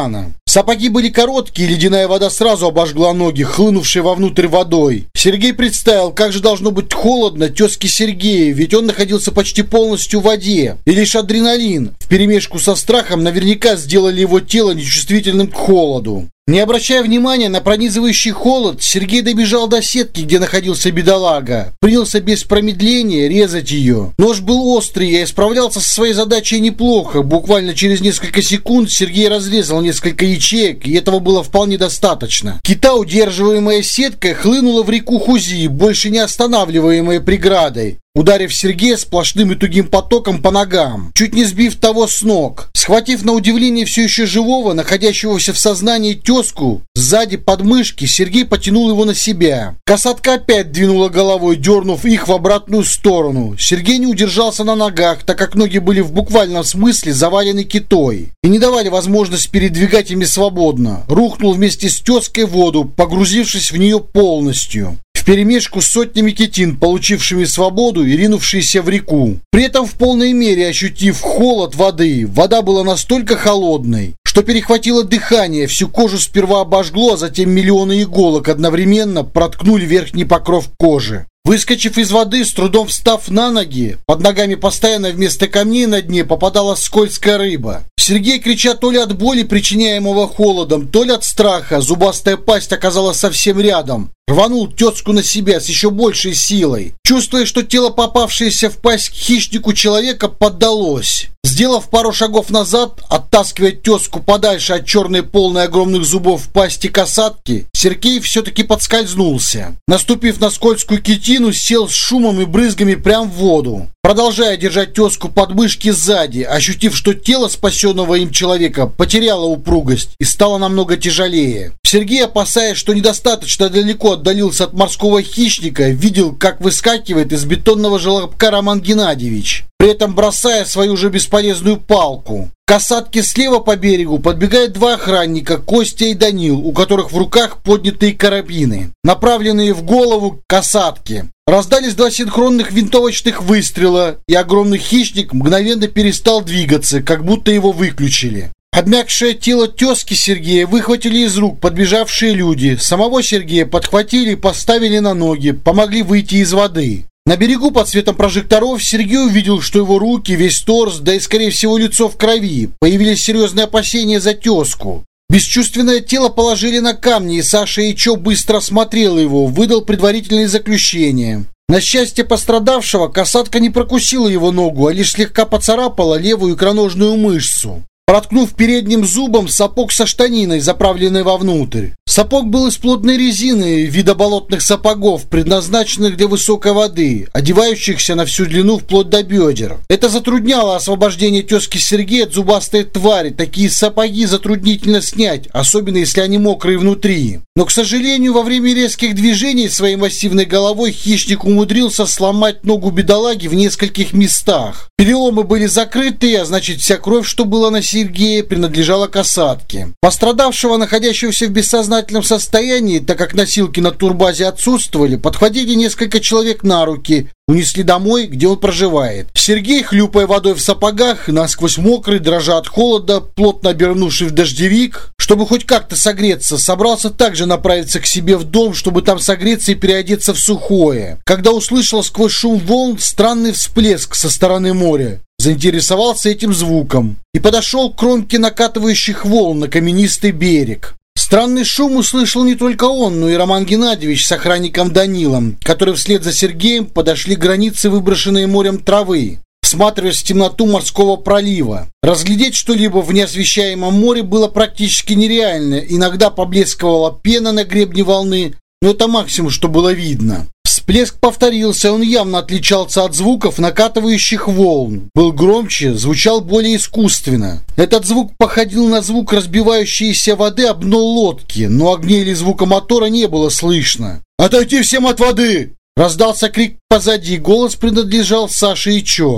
Сапоги были короткие, ледяная вода сразу обожгла ноги, хлынувшей вовнутрь водой. Сергей представил, как же должно быть холодно тезке Сергея, ведь он находился почти полностью в воде. И лишь адреналин, вперемешку со страхом, наверняка сделали его тело нечувствительным к холоду. Не обращая внимания на пронизывающий холод, Сергей добежал до сетки, где находился бедолага. Принялся без промедления резать ее. Нож был острый, и справлялся со своей задачей неплохо. Буквально через несколько секунд Сергей разрезал несколько ячеек, и этого было вполне достаточно. Кита, удерживаемая сеткой, хлынула в реку Хузи, больше не останавливаемая преградой, ударив Сергея сплошным и тугим потоком по ногам, чуть не сбив того с ног. Схватив на удивление все еще живого, находящегося в сознании тезку, сзади подмышки, Сергей потянул его на себя. Касатка опять двинула головой, дернув их в обратную сторону. Сергей не удержался на ногах, так как ноги были в буквальном смысле завалены китой и не давали возможность передвигать ими свободно. Рухнул вместе с тезкой в воду, погрузившись в нее полностью, вперемешку с сотнями китин, получившими свободу и ринувшиеся в реку. При этом в полной мере ощутив холод воды, вода была настолько холодной, что перехватило дыхание, всю кожу сперва обожгло, а затем миллионы иголок одновременно проткнули верхний покров кожи. Выскочив из воды, с трудом встав на ноги, под ногами постоянно вместо камней на дне попадала скользкая рыба. Сергей, крича то ли от боли, причиняемого холодом, то ли от страха, зубастая пасть оказалась совсем рядом, рванул тезку на себя с еще большей силой. Чувствуя, что тело, попавшееся в пасть к хищнику человека, поддалось. Сделав пару шагов назад, оттаскивая тезку подальше от черной полной огромных зубов пасти касатки, Сергей все-таки подскользнулся. Наступив на скользкую китину, сел с шумом и брызгами прямо в воду. Продолжая держать тезку под мышки сзади, ощутив, что тело спасенного им человека потеряло упругость и стало намного тяжелее. Сергей, опасаясь, что недостаточно далеко отдалился от морского хищника, видел, как выскакивает из бетонного желобка Роман Геннадьевич, при этом бросая свою же бесполезную палку. К касатке слева по берегу подбегают два охранника, Костя и Данил, у которых в руках поднятые карабины, направленные в голову касатки. Раздались два синхронных винтовочных выстрела, и огромный хищник мгновенно перестал двигаться, как будто его выключили. Обмякшее тело тезки Сергея выхватили из рук подбежавшие люди. Самого Сергея подхватили и поставили на ноги, помогли выйти из воды. На берегу под светом прожекторов Сергей увидел, что его руки, весь торс, да и, скорее всего, лицо в крови. Появились серьезные опасения за тезку. Бесчувственное тело положили на камни, и Саша Ичо быстро осмотрел его, выдал предварительные заключения. На счастье пострадавшего, касатка не прокусила его ногу, а лишь слегка поцарапала левую икроножную мышцу, проткнув передним зубом сапог со штаниной, заправленной вовнутрь. Сапог был из плотной резины, вида болотных сапогов, предназначенных для высокой воды, одевающихся на всю длину вплоть до бедер. Это затрудняло освобождение тезки Сергея от зубастой твари. Такие сапоги затруднительно снять, особенно если они мокрые внутри. Но, к сожалению, во время резких движений своей массивной головой хищник умудрился сломать ногу бедолаги в нескольких местах. Переломы были закрыты, а значит, вся кровь, что была на Сергея, принадлежала касатке. Пострадавшего, находящегося в бессознательном состоянии, так как носилки на турбазе отсутствовали, подхватили несколько человек на руки, унесли домой, где он проживает. Сергей, хлюпая водой в сапогах, насквозь мокрый, дрожа от холода, плотно обернувший в дождевик, чтобы хоть как-то согреться, собрался также направиться к себе в дом, чтобы там согреться и переодеться в сухое, когда услышал сквозь шум волн странный всплеск со стороны моря. Заинтересовался этим звуком и подошел к кромке накатывающих волн на каменистый берег. Странный шум услышал не только он, но и Роман Геннадьевич с охранником Данилом, которые вслед за Сергеем подошли к границе выброшенной морем травы, всматриваясь в темноту морского пролива. Разглядеть что-либо в неосвещаемом море было практически нереально. Иногда поблескивала пена на гребне волны, но это максимум, что было видно. Всплеск повторился, он явно отличался от звуков накатывающих волн. Был громче, звучал более искусственно. Этот звук походил на звук разбивающейся воды об дно лодки, но огней или звука мотора не было слышно. «Отойти всем от воды!» Раздался крик позади, голос принадлежал Саше Ичо.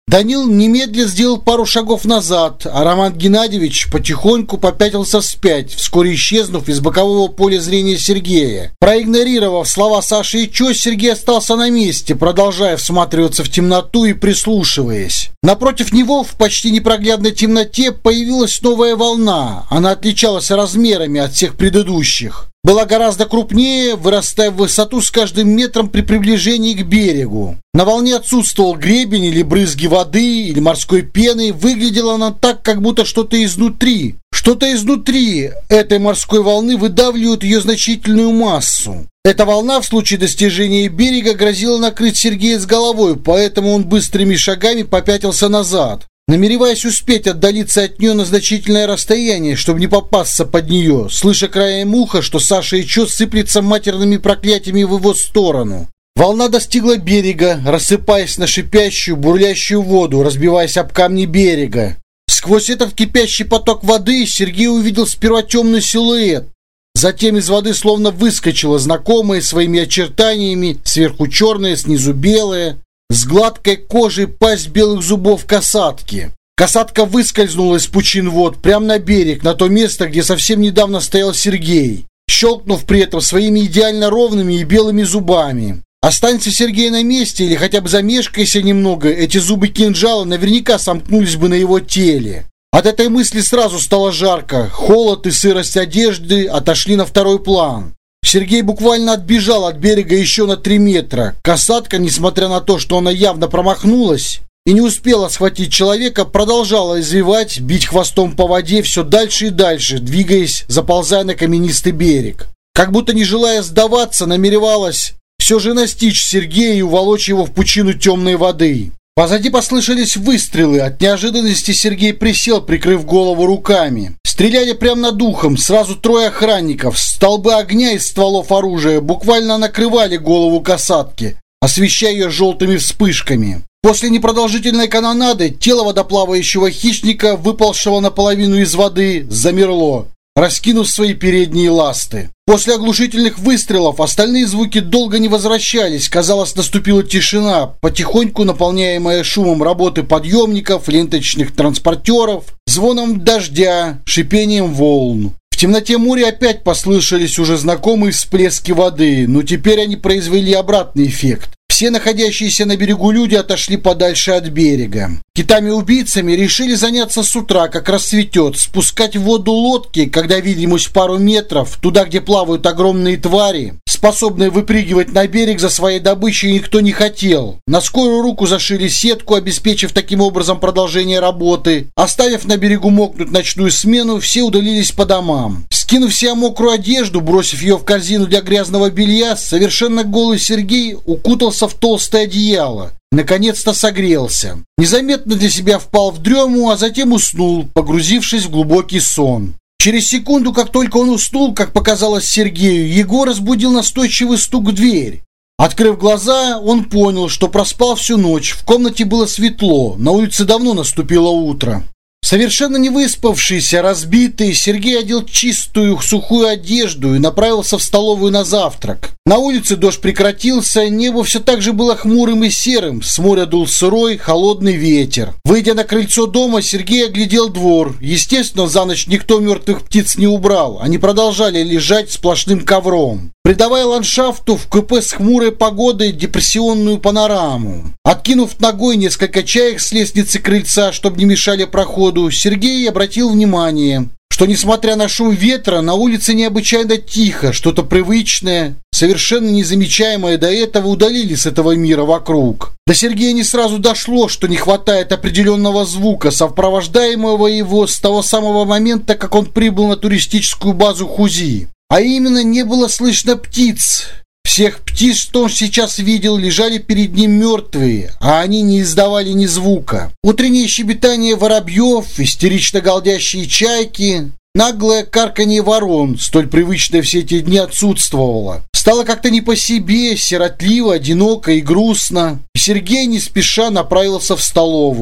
Данил немедленно сделал пару шагов назад, а Роман Геннадьевич потихоньку попятился вспять, вскоре исчезнув из бокового поля зрения Сергея. Проигнорировав слова Саши и Чо, Сергей остался на месте, продолжая всматриваться в темноту и прислушиваясь. Напротив него в почти непроглядной темноте появилась новая волна. Она отличалась размерами от всех предыдущих. Была гораздо крупнее, вырастая в высоту с каждым метром при приближении к берегу. На волне отсутствовал гребень или брызги воды, или морской пены. Выглядела она так, как будто что-то изнутри. Что-то изнутри этой морской волны выдавливает ее значительную массу. Эта волна в случае достижения берега грозила накрыть Сергея с головой, поэтому он быстрыми шагами попятился назад, намереваясь успеть отдалиться от нее на значительное расстояние, чтобы не попасться под нее, слыша краем уха, что Саша и Чо сыплется матерными проклятиями в его сторону. Волна достигла берега, рассыпаясь на шипящую, бурлящую воду, разбиваясь об камни берега. Сквозь этот кипящий поток воды Сергей увидел сперва темный силуэт. Затем из воды словно выскочила знакомая своими очертаниями, сверху черная, снизу белая, с гладкой кожей пасть белых зубов касатки. Касатка выскользнула из пучин вод прямо на берег, на то место, где совсем недавно стоял Сергей, щелкнув при этом своими идеально ровными и белыми зубами. Останься Сергей на месте или хотя бы замешкайся немного, эти зубы кинжала наверняка сомкнулись бы на его теле. От этой мысли сразу стало жарко, холод и сырость одежды отошли на второй план. Сергей буквально отбежал от берега еще на три метра. Касатка, несмотря на то, что она явно промахнулась и не успела схватить человека, продолжала извивать, бить хвостом по воде все дальше и дальше, двигаясь, заползая на каменистый берег. Как будто не желая сдаваться, намеревалась все же настичь Сергея и уволочь его в пучину темной воды. Позади послышались выстрелы. От неожиданности Сергей присел, прикрыв голову руками. Стреляли прямо над ухом. Сразу трое охранников. Столбы огня из стволов оружия буквально накрывали голову касатки, освещая ее желтыми вспышками. После непродолжительной канонады тело водоплавающего хищника, выползшего наполовину из воды, замерло, раскинув свои передние ласты. После оглушительных выстрелов остальные звуки долго не возвращались. Казалось, наступила тишина, потихоньку наполняемая шумом работы подъемников, ленточных транспортеров, звоном дождя, шипением волн. В темноте моря опять послышались уже знакомые всплески воды, но теперь они произвели обратный эффект. Все находящиеся на берегу люди отошли подальше от берега. Китами-убийцами решили заняться с утра, как рассветет, спускать в воду лодки, когда видимость пару метров, туда, где плавают огромные твари, способные выпрыгивать на берег за своей добычей, никто не хотел. На скорую руку зашили сетку, обеспечив таким образом продолжение работы. Оставив на берегу мокнуть ночную смену, все удалились по домам. Скинув себе мокрую одежду, бросив ее в корзину для грязного белья, совершенно голый Сергей укутался в толстое одеяло. Наконец-то согрелся. Незаметно для себя впал в дрему, а затем уснул, погрузившись в глубокий сон. Через секунду, как только он уснул, как показалось Сергею, его разбудил настойчивый стук в дверь. Открыв глаза, он понял, что проспал всю ночь. В комнате было светло, на улице давно наступило утро. Совершенно не выспавшийся, разбитый, Сергей одел чистую, сухую одежду и направился в столовую на завтрак. На улице дождь прекратился, небо все так же было хмурым и серым, с моря дул сырой, холодный ветер. Выйдя на крыльцо дома, Сергей оглядел двор. Естественно, за ночь никто мертвых птиц не убрал, они продолжали лежать сплошным ковром, придавая ландшафту в купе с хмурой погодой депрессионную панораму. Откинув ногой несколько чаек с лестницы крыльца, чтобы не мешали проходу, Сергей обратил внимание, что, несмотря на шум ветра, на улице необычайно тихо, что-то привычное, совершенно незамечаемое до этого, удалили с этого мира вокруг. До Сергея не сразу дошло, что не хватает определенного звука, сопровождаемого его с того самого момента, как он прибыл на туристическую базу Хузи. А именно, не было слышно птиц. Всех птиц, что он сейчас видел, лежали перед ним мертвые, а они не издавали ни звука. Утреннее щебетание воробьев, истерично галдящие чайки, наглое карканье ворон, столь привычное все эти дни, отсутствовало. Стало как-то не по себе, сиротливо, одиноко и грустно. И Сергей не спеша направился в столовую. В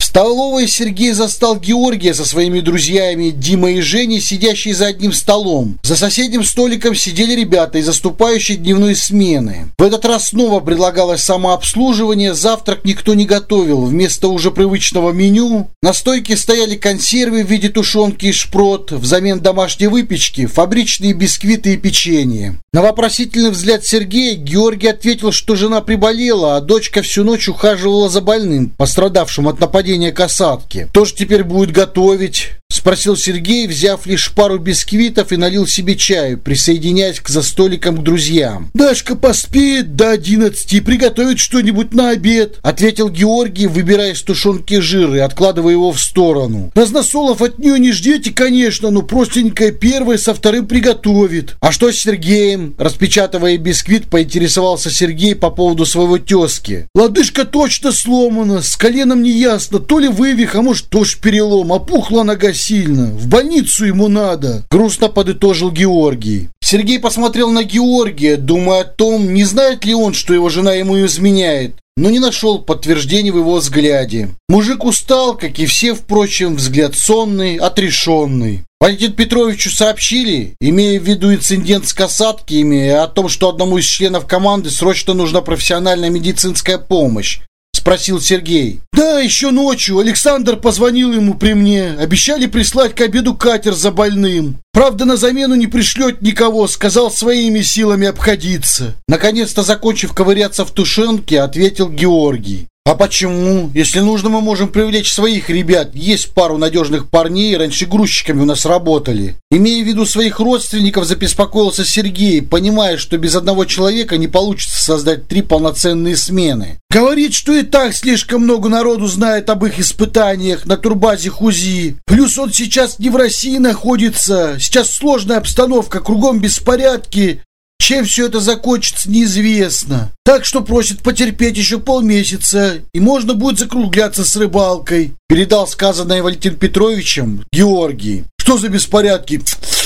В столовой Сергей застал Георгия со своими друзьями Димой и Женей, сидящие за одним столом. За соседним столиком сидели ребята из заступающей дневной смены. В этот раз снова предлагалось самообслуживание, завтрак никто не готовил. Вместо уже привычного меню на стойке стояли консервы в виде тушенки и шпрот, взамен домашней выпечки, фабричные бисквиты и печенье. На вопросительный взгляд Сергея Георгий ответил, что жена приболела, а дочка всю ночь ухаживала за больным, пострадавшим от нападения касатки. Кто же теперь будет готовить? Спросил Сергей, взяв лишь пару бисквитов, и налил себе чаю, присоединяясь к за столиком к друзьям. «Дашка поспит до одиннадцати и приготовит что-нибудь на обед», ответил Георгий, выбирая из тушенки жир и откладывая его в сторону. «Разносолов от нее не ждете, конечно, но простенькое первое со вторым приготовит». «А что с Сергеем?» Распечатывая бисквит, поинтересовался Сергей по поводу своего тезки. «Лодыжка точно сломана, с коленом не ясно, то ли вывих, а может тоже перелом, опухла нога сильно. В больницу ему надо», — грустно подытожил Георгий. Сергей посмотрел на Георгия, думая о том, не знает ли он, что его жена ему изменяет, но не нашел подтверждения в его взгляде. Мужик устал, как и все, впрочем, взгляд сонный, отрешенный. Валентину Петровичу сообщили, имея в виду инцидент с касатками, о том, что одному из членов команды срочно нужна профессиональная медицинская помощь. Спросил Сергей. «Да, еще ночью Александр позвонил ему при мне. Обещали прислать к обеду катер за больным. Правда, на замену не пришлет никого, сказал своими силами обходиться». Наконец-то, закончив ковыряться в тушенке, ответил Георгий. «А почему? Если нужно, мы можем привлечь своих ребят. Есть пару надежных парней, раньше грузчиками у нас работали». Имея в виду своих родственников, забеспокоился Сергей, понимая, что без одного человека не получится создать три полноценные смены. «Говорит, что и так слишком много народу знает об их испытаниях на турбазе Хузи. Плюс он сейчас не в России находится. Сейчас сложная обстановка, кругом беспорядки. Чем все это закончится, неизвестно. Так что просит потерпеть еще полмесяца, и можно будет закругляться с рыбалкой», передал сказанное Валентином Петровичем Георгий. «Что за беспорядки?»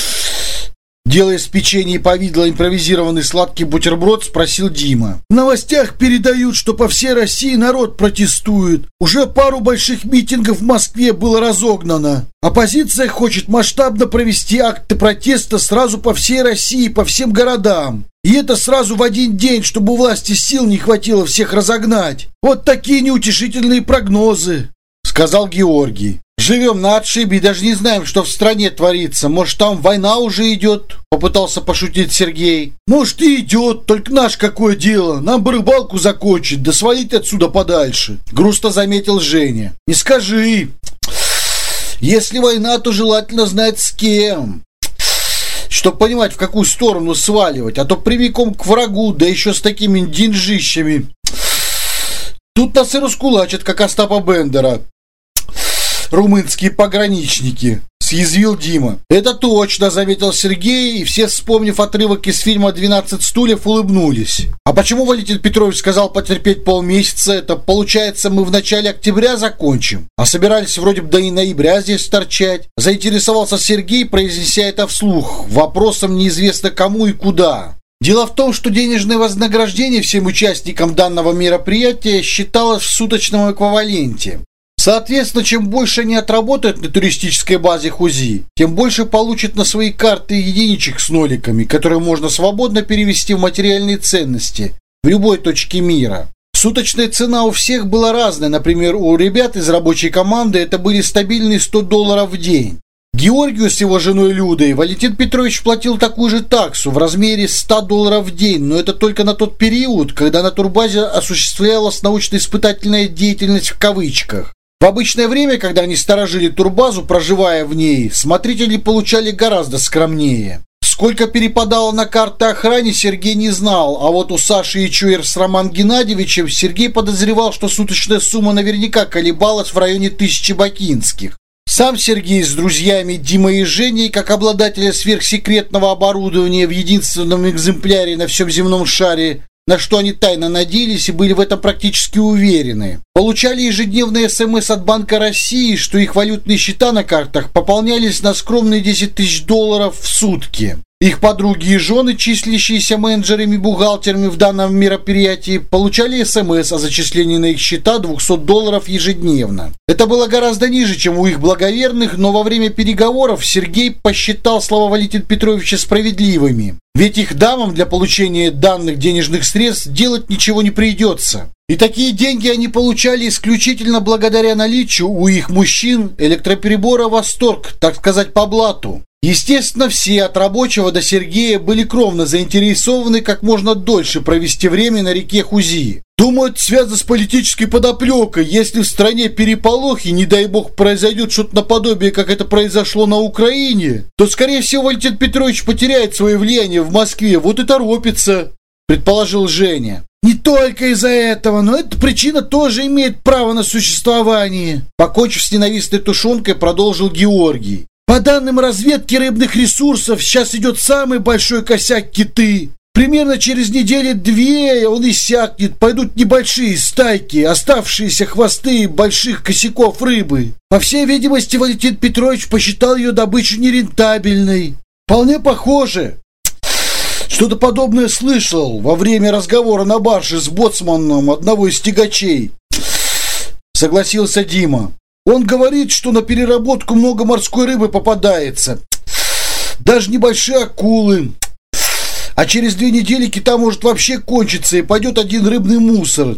Делая из печенья и повидла импровизированный сладкий бутерброд, спросил Дима. «В новостях передают, что по всей России народ протестует. Уже пару больших митингов в Москве было разогнано. Оппозиция хочет масштабно провести акты протеста сразу по всей России, по всем городам. И это сразу в один день, чтобы у власти сил не хватило всех разогнать. Вот такие неутешительные прогнозы», — сказал Георгий. «Живем на отшибе и даже не знаем, что в стране творится. Может, там война уже идет?» — попытался пошутить Сергей. «Может, и идет, только наш какое дело. Нам бы рыбалку закончить, да свалить отсюда подальше», — грустно заметил Женя. «Не скажи. Если война, то желательно знать с кем, чтобы понимать, в какую сторону сваливать, а то прямиком к врагу, да еще с такими деньжищами. Тут нас и раскулачат, как Остапа Бендера румынские пограничники», — съязвил Дима. «Это точно», — заметил Сергей, и все, вспомнив отрывок из фильма «двенадцать стульев», улыбнулись. «А почему Валентин Петрович сказал потерпеть полмесяца? Это, получается, мы в начале октября закончим? А собирались вроде бы до ноября здесь торчать?» Заинтересовался Сергей, произнеся это вслух, вопросом неизвестно кому и куда. Дело в том, что денежное вознаграждение всем участникам данного мероприятия считалось в суточном эквиваленте. Соответственно, чем больше они отработают на туристической базе Хузи, тем больше получат на свои карты единичек с ноликами, которые можно свободно перевести в материальные ценности в любой точке мира. Суточная цена у всех была разная. Например, у ребят из рабочей команды это были стабильные сто долларов в день. Георгию с его женой Людой Валентин Петрович платил такую же таксу в размере ста долларов в день, но это только на тот период, когда на турбазе осуществлялась научно-испытательная деятельность в кавычках. В обычное время, когда они сторожили турбазу, проживая в ней, смотрители получали гораздо скромнее. Сколько перепадало на карты охране, Сергей не знал, а вот у Саши и Чуэр с Романом Геннадьевичем Сергей подозревал, что суточная сумма наверняка колебалась в районе тысячи бакинских. Сам Сергей с друзьями Димой и Женей, как обладателя сверхсекретного оборудования в единственном экземпляре на всем земном шаре, на что они тайно надеялись и были в этом практически уверены, получали ежедневные СМС от Банка России, что их валютные счета на картах пополнялись на скромные десять тысяч долларов в сутки. Их подруги и жены, числящиеся менеджерами и бухгалтерами в данном мероприятии, получали СМС о зачислении на их счета двести долларов ежедневно. Это было гораздо ниже, чем у их благоверных, но во время переговоров Сергей посчитал слова Валентина Петровича справедливыми. Ведь их дамам для получения данных денежных средств делать ничего не придется. И такие деньги они получали исключительно благодаря наличию у их мужчин электроперебора «Восторг», так сказать, по блату. Естественно, все, от рабочего до Сергея, были кровно заинтересованы как можно дольше провести время на реке Хузи. Думаю, это связано с политической подоплекой. Если в стране переполох и, не дай бог, произойдет что-то наподобие, как это произошло на Украине, то, скорее всего, Валентин Петрович потеряет свое влияние в Москве, вот и торопится, предположил Женя. Не только из-за этого, но эта причина тоже имеет право на существование. Покончив с ненавистной тушенкой, продолжил Георгий. По данным разведки рыбных ресурсов, сейчас идет самый большой косяк киты. Примерно через недели-две он иссякнет, пойдут небольшие стайки, оставшиеся хвосты больших косяков рыбы. По всей видимости, Валентин Петрович посчитал ее добычу нерентабельной. Вполне похоже. Что-то подобное слышал во время разговора на барже с боцманом одного из тягачей. Согласился Дима. Он говорит, что на переработку много морской рыбы попадается. Даже небольшие акулы. А через две недели кита может вообще кончиться, и пойдет один рыбный мусор,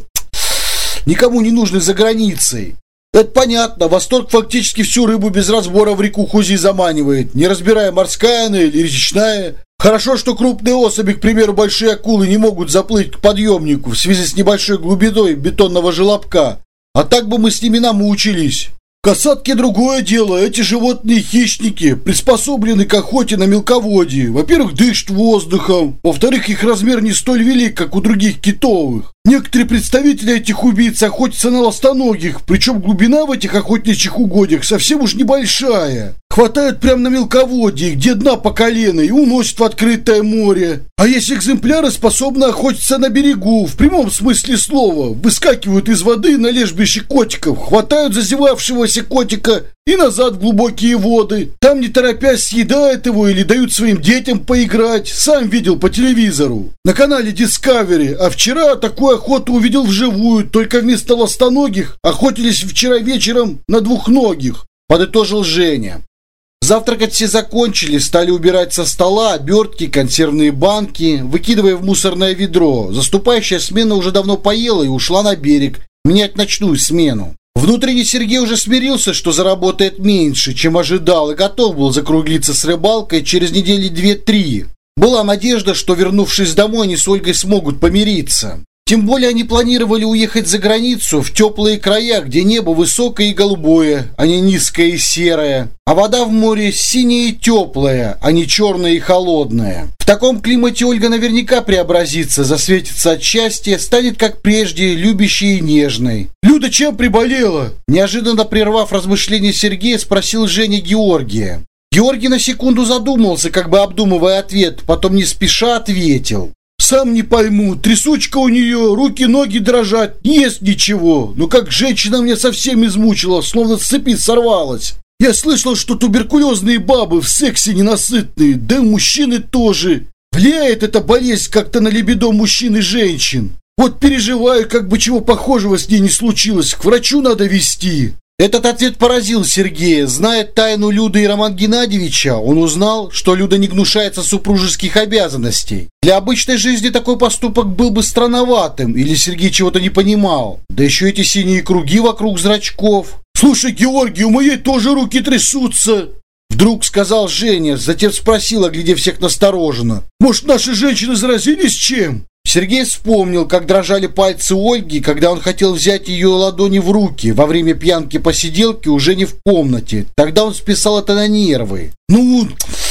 никому не нужный за границей. Это понятно, Восторг фактически всю рыбу без разбора в реку Хузи заманивает, не разбирая, морская она или речная. Хорошо, что крупные особи, к примеру, большие акулы, не могут заплыть к подъемнику в связи с небольшой глубиной бетонного желобка. А так бы мы с ними намучились. Касатки другое дело. Эти животные хищники приспособлены к охоте на мелководье. Во-первых, дышат воздухом. Во-вторых, их размер не столь велик, как у других китовых. Некоторые представители этих убийц охотятся на ластоногих, причем глубина в этих охотничьих угодьях совсем уж небольшая. Хватают прямо на мелководье, где дна по колено, и уносят в открытое море. А есть экземпляры, способные охотиться на берегу, в прямом смысле слова. Выскакивают из воды на лежбище котиков, хватают зазевавшегося котика и назад в глубокие воды. Там, не торопясь, съедают его или дают своим детям поиграть. Сам видел по телевизору. На канале Discovery. А вчера такую охоту увидел вживую. Только вместо ластоногих охотились вчера вечером на двухногих. Подытожил Женя. Завтракать все закончили, стали убирать со стола обертки, консервные банки, выкидывая в мусорное ведро. Заступающая смена уже давно поела и ушла на берег менять ночную смену. Внутренне Сергей уже смирился, что заработает меньше, чем ожидал, и готов был закруглиться с рыбалкой через недели две-три. Была надежда, что, вернувшись домой, они с Ольгой смогут помириться. Тем более они планировали уехать за границу, в теплые края, где небо высокое и голубое, а не низкое и серое, а вода в море синяя и теплая, а не черная и холодная. В таком климате Ольга наверняка преобразится, засветится от счастья, станет, как прежде, любящей и нежной. «Люда чем приболела?» Неожиданно прервав размышления Сергея, спросил Женя Георгия. Георгий на секунду задумался, как бы обдумывая ответ, потом не спеша ответил. «Сам не пойму, трясучка у нее, руки-ноги дрожат, не ест ничего. Но как женщина меня совсем измучила, словно с цепи сорвалась. Я слышал, что туберкулезные бабы в сексе ненасытные, да и мужчины тоже. Влияет эта болезнь как-то на либидо мужчин и женщин. Вот переживаю, как бы чего похожего с ней не случилось, к врачу надо везти». Этот ответ поразил Сергея. Зная тайну Люды и Романа Геннадьевича, он узнал, что Люда не гнушается супружеских обязанностей. Для обычной жизни такой поступок был бы странноватым, или Сергей чего-то не понимал. Да еще эти синие круги вокруг зрачков. «Слушай, Георгий, у моей тоже руки трясутся!» Вдруг сказал Женя, затем спросил, оглядев всех настороженно. «Может, наши женщины заразились чем?» Сергей вспомнил, как дрожали пальцы Ольги, когда он хотел взять ее ладони в руки во время пьянки-посиделки уже не в комнате. Тогда он списал это на нервы. «Ну,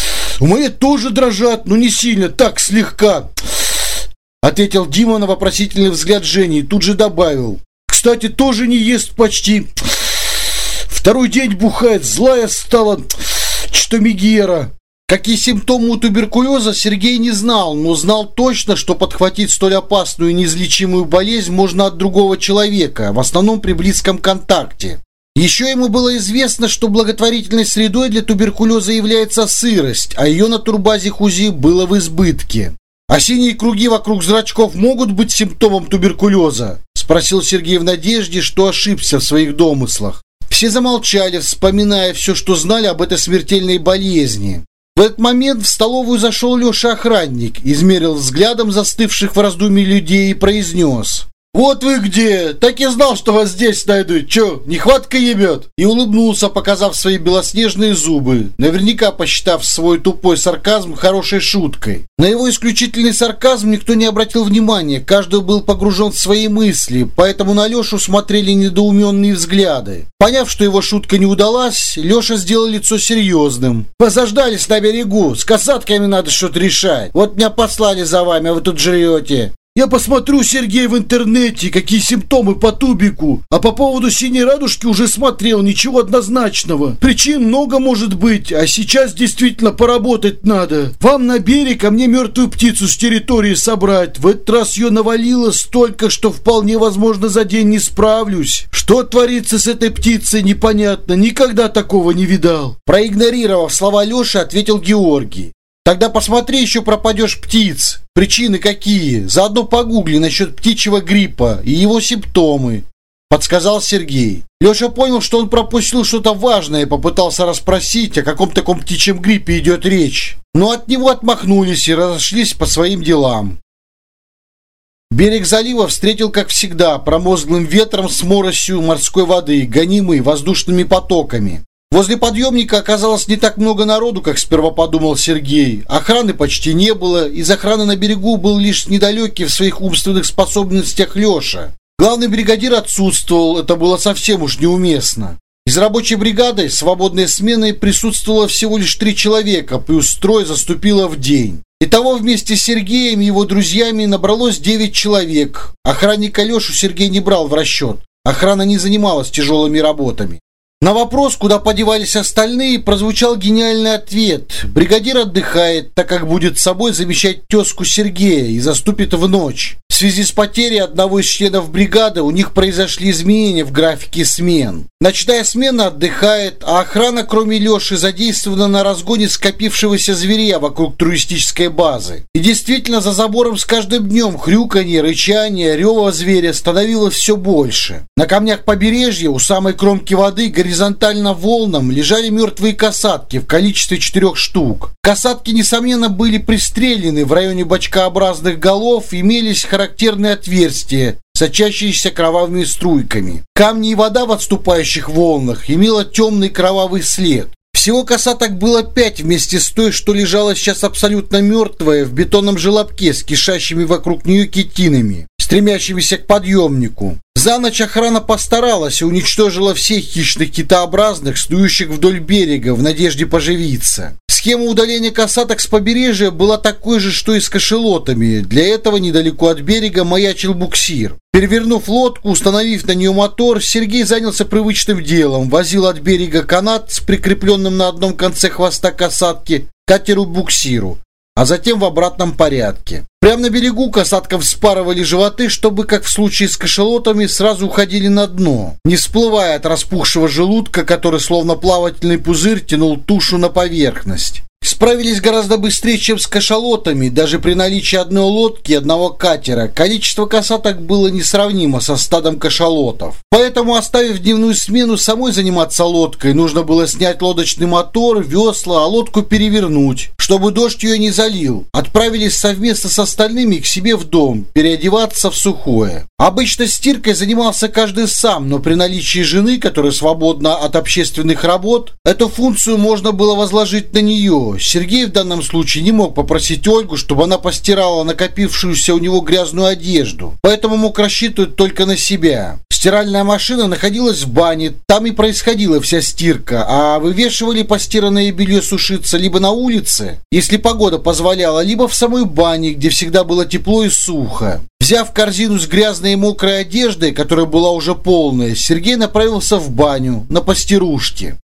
у моей тоже дрожат, но не сильно, так слегка», ответил Дима на вопросительный взгляд Жени и тут же добавил. «Кстати, тоже не ест почти. Второй день бухает, злая стала, что мигера». Какие симптомы у туберкулеза, Сергей не знал, но знал точно, что подхватить столь опасную и неизлечимую болезнь можно от другого человека, в основном при близком контакте. Еще ему было известно, что благотворительной средой для туберкулеза является сырость, а ее на турбазе Хузи было в избытке. «А синие круги вокруг зрачков могут быть симптомом туберкулеза?» – спросил Сергей в надежде, что ошибся в своих домыслах. Все замолчали, вспоминая все, что знали об этой смертельной болезни. В этот момент в столовую зашел Леша-охранник, измерил взглядом застывших в раздумье людей и произнес: «Вот вы где! Так и знал, что вас здесь найдут. Че, нехватка ебет?» И улыбнулся, показав свои белоснежные зубы, наверняка посчитав свой тупой сарказм хорошей шуткой. На его исключительный сарказм никто не обратил внимания, каждый был погружен в свои мысли, поэтому на Лешу смотрели недоуменные взгляды. Поняв, что его шутка не удалась, Леша сделал лицо серьезным. «Позаждались на берегу, с касатками надо что-то решать. Вот меня послали за вами, а вы тут жрете». «Я посмотрю, Сергей, в интернете, какие симптомы по тубику. А по поводу синей радужки уже смотрел, ничего однозначного. Причин много может быть, а сейчас действительно поработать надо. Вам на берег, а мне мертвую птицу с территории собрать. В этот раз ее навалило столько, что вполне возможно за день не справлюсь. Что творится с этой птицей, непонятно, никогда такого не видал». Проигнорировав слова Леши, ответил Георгий. «Тогда посмотри, еще пропадешь птиц. Причины какие? Заодно погугли насчет птичьего гриппа и его симптомы», — подсказал Сергей. Леша понял, что он пропустил что-то важное и попытался расспросить, о каком таком птичьем гриппе идет речь. Но от него отмахнулись и разошлись по своим делам. Берег залива встретил, как всегда, промозглым ветром с моросью морской воды, гонимый воздушными потоками. Возле подъемника оказалось не так много народу, как сперва подумал Сергей. Охраны почти не было, из охраны на берегу был лишь недалекий в своих умственных способностях Леша. Главный бригадир отсутствовал, это было совсем уж неуместно. Из рабочей бригады свободной сменой присутствовало всего лишь три человека, плюс трое заступило в день. Итого вместе с Сергеем и его друзьями набралось девять человек. Охранника Лешу Сергей не брал в расчет. Охрана не занималась тяжелыми работами. На вопрос, куда подевались остальные, прозвучал гениальный ответ. Бригадир отдыхает, так как будет с собой замещать тезку Сергея и заступит в ночь. В связи с потерей одного из членов бригады у них произошли изменения в графике смен. Ночная смена отдыхает, а охрана, кроме Леши, задействована на разгоне скопившегося зверя вокруг туристической базы. И действительно, за забором с каждым днем хрюканье, рычание, рева зверя становилось все больше. На камнях побережья у самой кромки воды горизонтально волнам лежали мертвые касатки в количестве четырех штук. Касатки, несомненно, были пристрелены в районе бочкообразных голов, имелись характерные отверстия, сочащиеся кровавыми струйками. Камни и вода в отступающих волнах имела темный кровавый след. Всего касаток было пять вместе с той, что лежала сейчас абсолютно мертвая в бетонном желобке с кишащими вокруг нее китинами, стремящимися к подъемнику. За ночь охрана постаралась и уничтожила всех хищных китообразных, снующих вдоль берега в надежде поживиться. Схема удаления касаток с побережья была такой же, что и с кашелотами. Для этого недалеко от берега маячил буксир. Перевернув лодку, установив на нее мотор, Сергей занялся привычным делом. Возил от берега канат с прикрепленным на одном конце хвоста касатки к катеру-буксиру, а затем в обратном порядке. Прямо на берегу касаткам вспарывали животы, чтобы, как в случае с кашелотами, сразу уходили на дно, не всплывая от распухшего желудка, который словно плавательный пузырь тянул тушу на поверхность. Справились гораздо быстрее, чем с кашалотами. Даже при наличии одной лодки и одного катера количество касаток было несравнимо со стадом кашалотов. Поэтому, оставив дневную смену самой заниматься лодкой, нужно было снять лодочный мотор, весла, а лодку перевернуть, чтобы дождь ее не залил. Отправились совместно с остальными к себе в дом, переодеваться в сухое. Обычно стиркой занимался каждый сам, но при наличии жены, которая свободна от общественных работ, эту функцию можно было возложить на нее. Сергей в данном случае не мог попросить Ольгу, чтобы она постирала накопившуюся у него грязную одежду, поэтому мог рассчитывать только на себя. Стиральная машина находилась в бане, там и происходила вся стирка, а вывешивали постиранное белье сушиться либо на улице, если погода позволяла, либо в самой бане, где всегда было тепло и сухо. Взяв корзину с грязной и мокрой одеждой, которая была уже полная, Сергей направился в баню, на постирушке.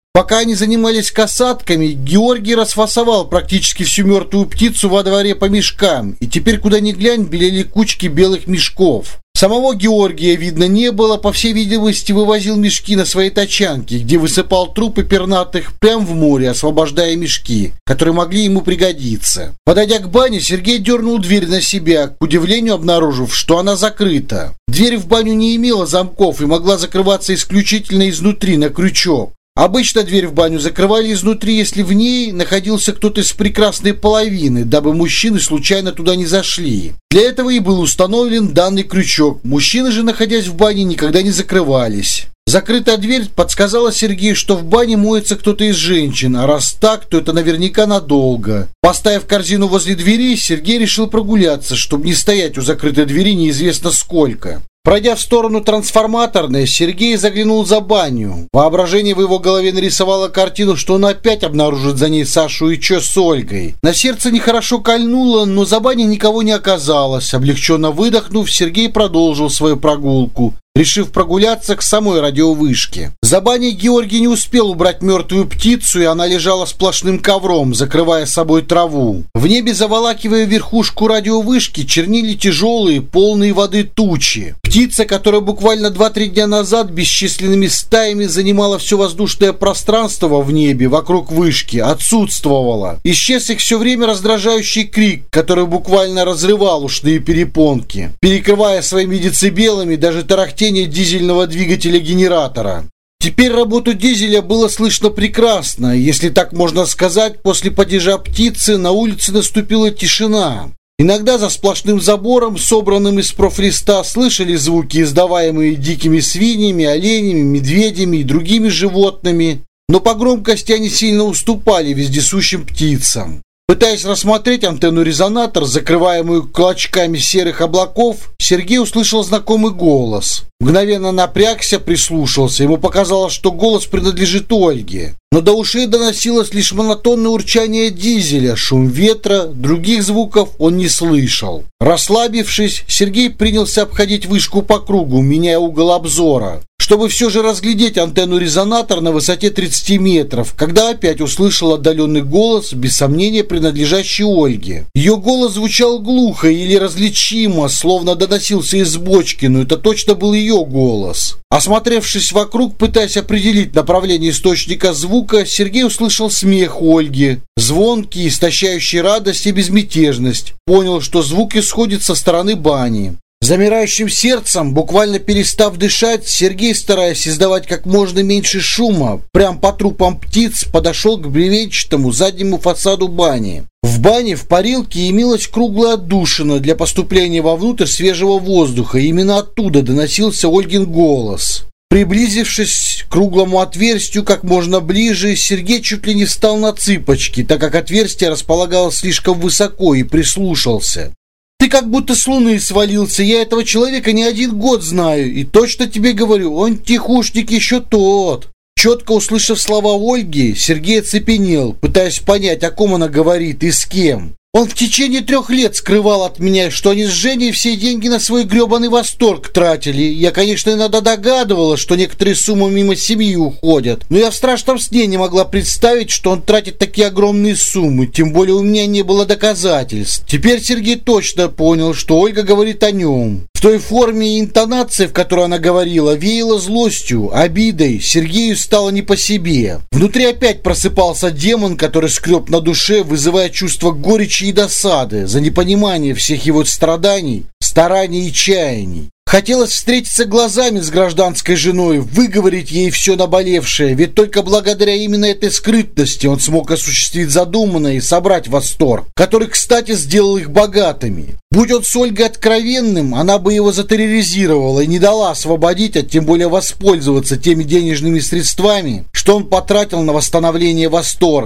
Пока они занимались касатками, Георгий расфасовал практически всю мертвую птицу во дворе по мешкам, и теперь куда ни глянь белели кучки белых мешков. Самого Георгия видно не было, по всей видимости вывозил мешки на своей тачанке, где высыпал трупы пернатых прямо в море, освобождая мешки, которые могли ему пригодиться. Подойдя к бане, Сергей дернул дверь на себя, к удивлению обнаружив, что она закрыта. Дверь в баню не имела замков и могла закрываться исключительно изнутри на крючок. Обычно дверь в баню закрывали изнутри, если в ней находился кто-то из прекрасной половины, дабы мужчины случайно туда не зашли. Для этого и был установлен данный крючок. Мужчины же, находясь в бане, никогда не закрывались. Закрытая дверь подсказала Сергею, что в бане моется кто-то из женщин, а раз так, то это наверняка надолго. Поставив корзину возле двери, Сергей решил прогуляться, чтобы не стоять у закрытой двери неизвестно сколько. Пройдя в сторону трансформаторной, Сергей заглянул за баню. Воображение в его голове нарисовало картину, что он опять обнаружит за ней Сашу и Чо с Ольгой. На сердце нехорошо кольнуло, но за баней никого не оказалось. Облегченно выдохнув, Сергей продолжил свою прогулку, решив прогуляться к самой радиовышке. За баней Георгий не успел убрать мертвую птицу, и она лежала сплошным ковром, закрывая собой траву. В небе, заволакивая верхушку радиовышки, чернили тяжелые, полные воды тучи. Птица, которая буквально два-три дня назад бесчисленными стаями занимала все воздушное пространство в небе вокруг вышки, отсутствовала. Исчез их все время раздражающий крик, который буквально разрывал ушные перепонки, перекрывая своими децибелами даже тарахтение дизельного двигателя генератора. Теперь работу дизеля было слышно прекрасно. Если так можно сказать, после падежа птицы на улице наступила тишина. Иногда за сплошным забором, собранным из профлиста, слышали звуки, издаваемые дикими свиньями, оленями, медведями и другими животными, но по громкости они сильно уступали вездесущим птицам. Пытаясь рассмотреть антенну-резонатор, закрываемую клочками серых облаков, Сергей услышал знакомый голос. Мгновенно напрягся, прислушался. Ему показалось, что голос принадлежит Ольге. Но до ушей доносилось лишь монотонное урчание дизеля, шум ветра, других звуков он не слышал. Расслабившись, Сергей принялся обходить вышку по кругу, меняя угол обзора, чтобы все же разглядеть антенну-резонатор на высоте тридцати метров, когда опять услышал отдаленный голос, без сомнения принадлежащий Ольге. Ее голос звучал глухо или различимо, словно доносился из бочки, но это точно был ее голос. Осмотревшись вокруг, пытаясь определить направление источника звука, Сергей услышал смех Ольги, звонкий, истощающий радость и безмятежность. Понял, что звук исходит со стороны бани. Замирающим сердцем, буквально перестав дышать, Сергей, стараясь издавать как можно меньше шума, прям по трупам птиц, подошел к бревенчатому заднему фасаду бани. В бане в парилке имелась круглая отдушина для поступления вовнутрь свежего воздуха, и именно оттуда доносился Ольгин голос. Приблизившись к круглому отверстию как можно ближе, Сергей чуть ли не встал на цыпочки, так как отверстие располагалось слишком высоко, и прислушался. «Ты как будто с луны свалился, я этого человека не один год знаю, и точно тебе говорю, он тихушник еще тот». Четко услышав слова Ольги, Сергей оцепенел, пытаясь понять, о ком она говорит и с кем. Он в течение трех лет скрывал от меня, что они с Женей все деньги на свой гребаный восторг тратили. Я, конечно, иногда догадывалась, что некоторые суммы мимо семьи уходят, но я в страшном сне не могла представить, что он тратит такие огромные суммы, тем более у меня не было доказательств. Теперь Сергей точно понял, что Ольга говорит о нем. В той форме и интонации, в которой она говорила, веяло злостью, обидой. Сергею стало не по себе. Внутри опять просыпался демон, который скреб на душе, вызывая чувство горечи и досады за непонимание всех его страданий, стараний и чаяний. Хотелось встретиться глазами с гражданской женой, выговорить ей все наболевшее, ведь только благодаря именно этой скрытности он смог осуществить задуманное и собрать восторг, который, кстати, сделал их богатыми. Будь он с Ольгой откровенным, она бы его затерроризировала и не дала освободить, а тем более воспользоваться теми денежными средствами, что он потратил на восстановление восторга.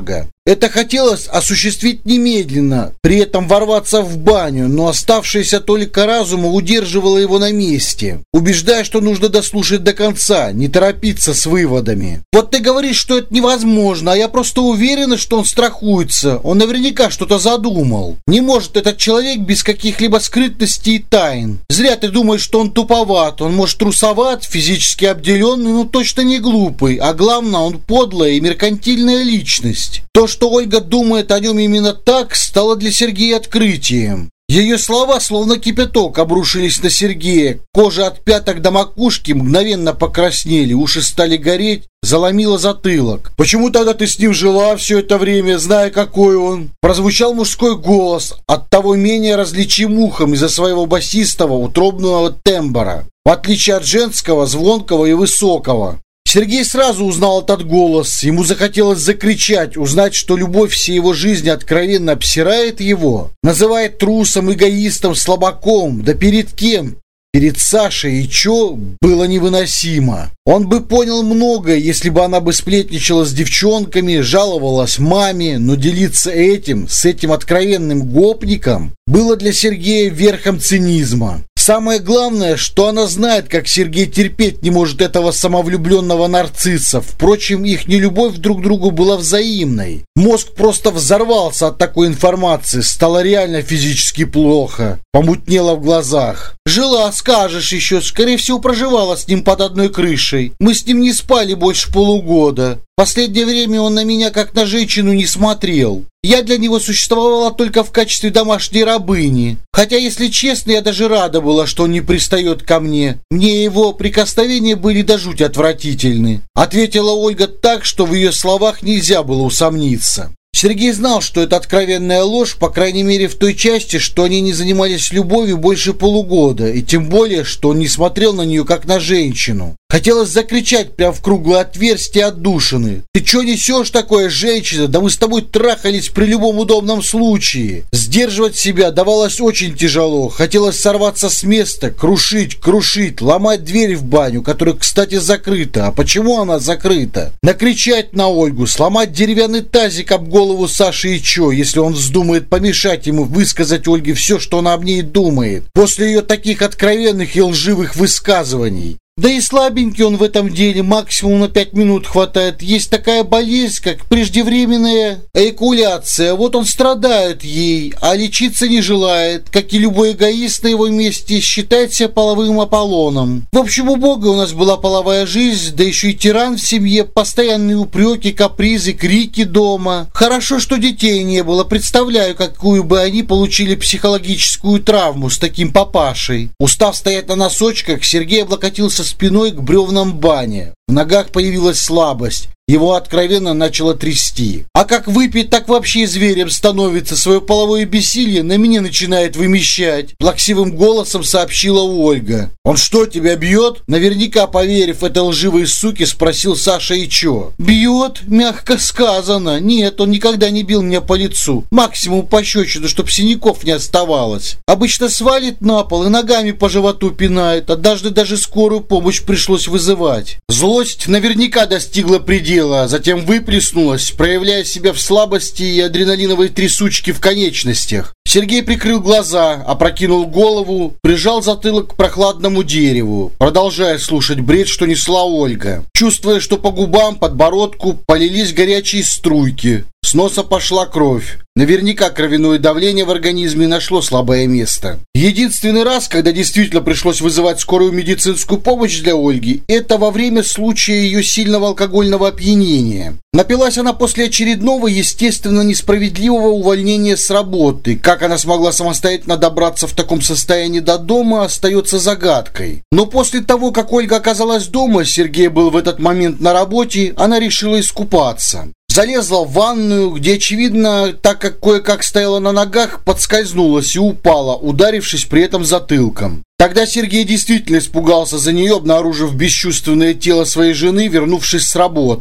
Это хотелось осуществить немедленно, при этом ворваться в баню, но оставшаяся толика разума удерживала его на месте, убеждая, что нужно дослушать до конца, не торопиться с выводами. «Вот ты говоришь, что это невозможно, а я просто уверена, что он страхуется. Он наверняка что-то задумал. Не может этот человек без каких-либо скрытностей и тайн. Зря ты думаешь, что он туповат. Он может трусоват, физически обделенный, но точно не глупый. А главное, он подлая и меркантильная личность». То, что Ольга думает о нем именно так, стало для Сергея открытием. Ее слова, словно кипяток, обрушились на Сергея. Кожа от пяток до макушки мгновенно покраснели, уши стали гореть, заломило затылок. «Почему тогда ты с ним жила все это время, зная, какой он?» Прозвучал мужской голос, оттого менее различим ухом из-за своего басистого, утробного тембра, в отличие от женского, звонкого и высокого. Сергей сразу узнал этот голос. Ему захотелось закричать, узнать, что любовь всей его жизни откровенно обсирает его, называет трусом, эгоистом, слабаком. Да перед кем? Перед Сашей и Чо было невыносимо. Он бы понял многое, если бы она бы сплетничала с девчонками, жаловалась маме, но делиться этим, с этим откровенным гопником, было для Сергея верхом цинизма. Самое главное, что она знает, как Сергей терпеть не может этого самовлюбленного нарцисса. Впрочем, их нелюбовь друг к другу была взаимной. Мозг просто взорвался от такой информации, стало реально физически плохо, помутнело в глазах. «Жила, скажешь еще, скорее всего, проживала с ним под одной крышей. Мы с ним не спали больше полугода. Последнее время он на меня как на женщину не смотрел. Я для него существовала только в качестве домашней рабыни. Хотя, если честно, я даже рада была, что он не пристает ко мне. Мне его прикосновения были до жути отвратительны», ответила Ольга так, что в ее словах нельзя было усомниться. Сергей знал, что это откровенная ложь, по крайней мере в той части, что они не занимались любовью больше полугода, и тем более, что он не смотрел на нее как на женщину. Хотелось закричать прямо в круглое отверстие отдушины: «Ты что несешь такое, женщина? Да мы с тобой трахались при любом удобном случае!» Сдерживать себя давалось очень тяжело. Хотелось сорваться с места, крушить, крушить, ломать дверь в баню, которая, кстати, закрыта. А почему она закрыта? Накричать на Ольгу, сломать деревянный тазик об голову Саши и Чо, если он вздумает помешать ему высказать Ольге все, что она об ней думает, после ее таких откровенных и лживых высказываний. Да и слабенький он в этом деле, максимум на пять минут хватает. Есть такая болезнь, как преждевременная эякуляция. Вот он страдает ей, а лечиться не желает. Как и любой эгоист на его месте, считает себя половым Аполлоном. В общем, у Бога у нас была половая жизнь, да еще и тиран в семье, постоянные упреки, капризы, крики дома. Хорошо, что детей не было. Представляю, какую бы они получили психологическую травму с таким папашей. Устав стоять на носочках, Сергей облокотился спиной к бревнам бани. В ногах появилась слабость. Его откровенно начало трясти. А как выпить, так вообще зверем становится. Свое половое бессилие на меня начинает вымещать. Плаксивым голосом сообщила Ольга. «Он что, тебя бьет?» Наверняка, поверив этой лживой суке, спросил Саша и Чо. «Бьет? Мягко сказано. Нет, он никогда не бил меня по лицу. Максимум пощечину, чтоб синяков не оставалось. Обычно свалит на пол и ногами по животу пинает. Однажды даже скорую помощь пришлось вызывать». Злость наверняка достигла предела. Затем выплеснулась, проявляя себя в слабости и адреналиновой трясучке в конечностях. Сергей прикрыл глаза, опрокинул голову, прижал затылок к прохладному дереву, продолжая слушать бред, что несла Ольга, чувствуя, что по губам, подбородку полились горячие струйки. С носа пошла кровь. Наверняка кровяное давление в организме нашло слабое место. Единственный раз, когда действительно пришлось вызывать скорую медицинскую помощь для Ольги, это во время случая ее сильного алкогольного опьянения. Напилась она после очередного, естественно, несправедливого увольнения с работы. Как она смогла самостоятельно добраться в таком состоянии до дома, остается загадкой. Но после того, как Ольга оказалась дома, Сергей был в этот момент на работе, она решила искупаться. Залезла в ванную, где, очевидно, так как кое-как стояла на ногах, подскользнулась и упала, ударившись при этом затылком. Тогда Сергей действительно испугался за нее, обнаружив бесчувственное тело своей жены, вернувшись с работы.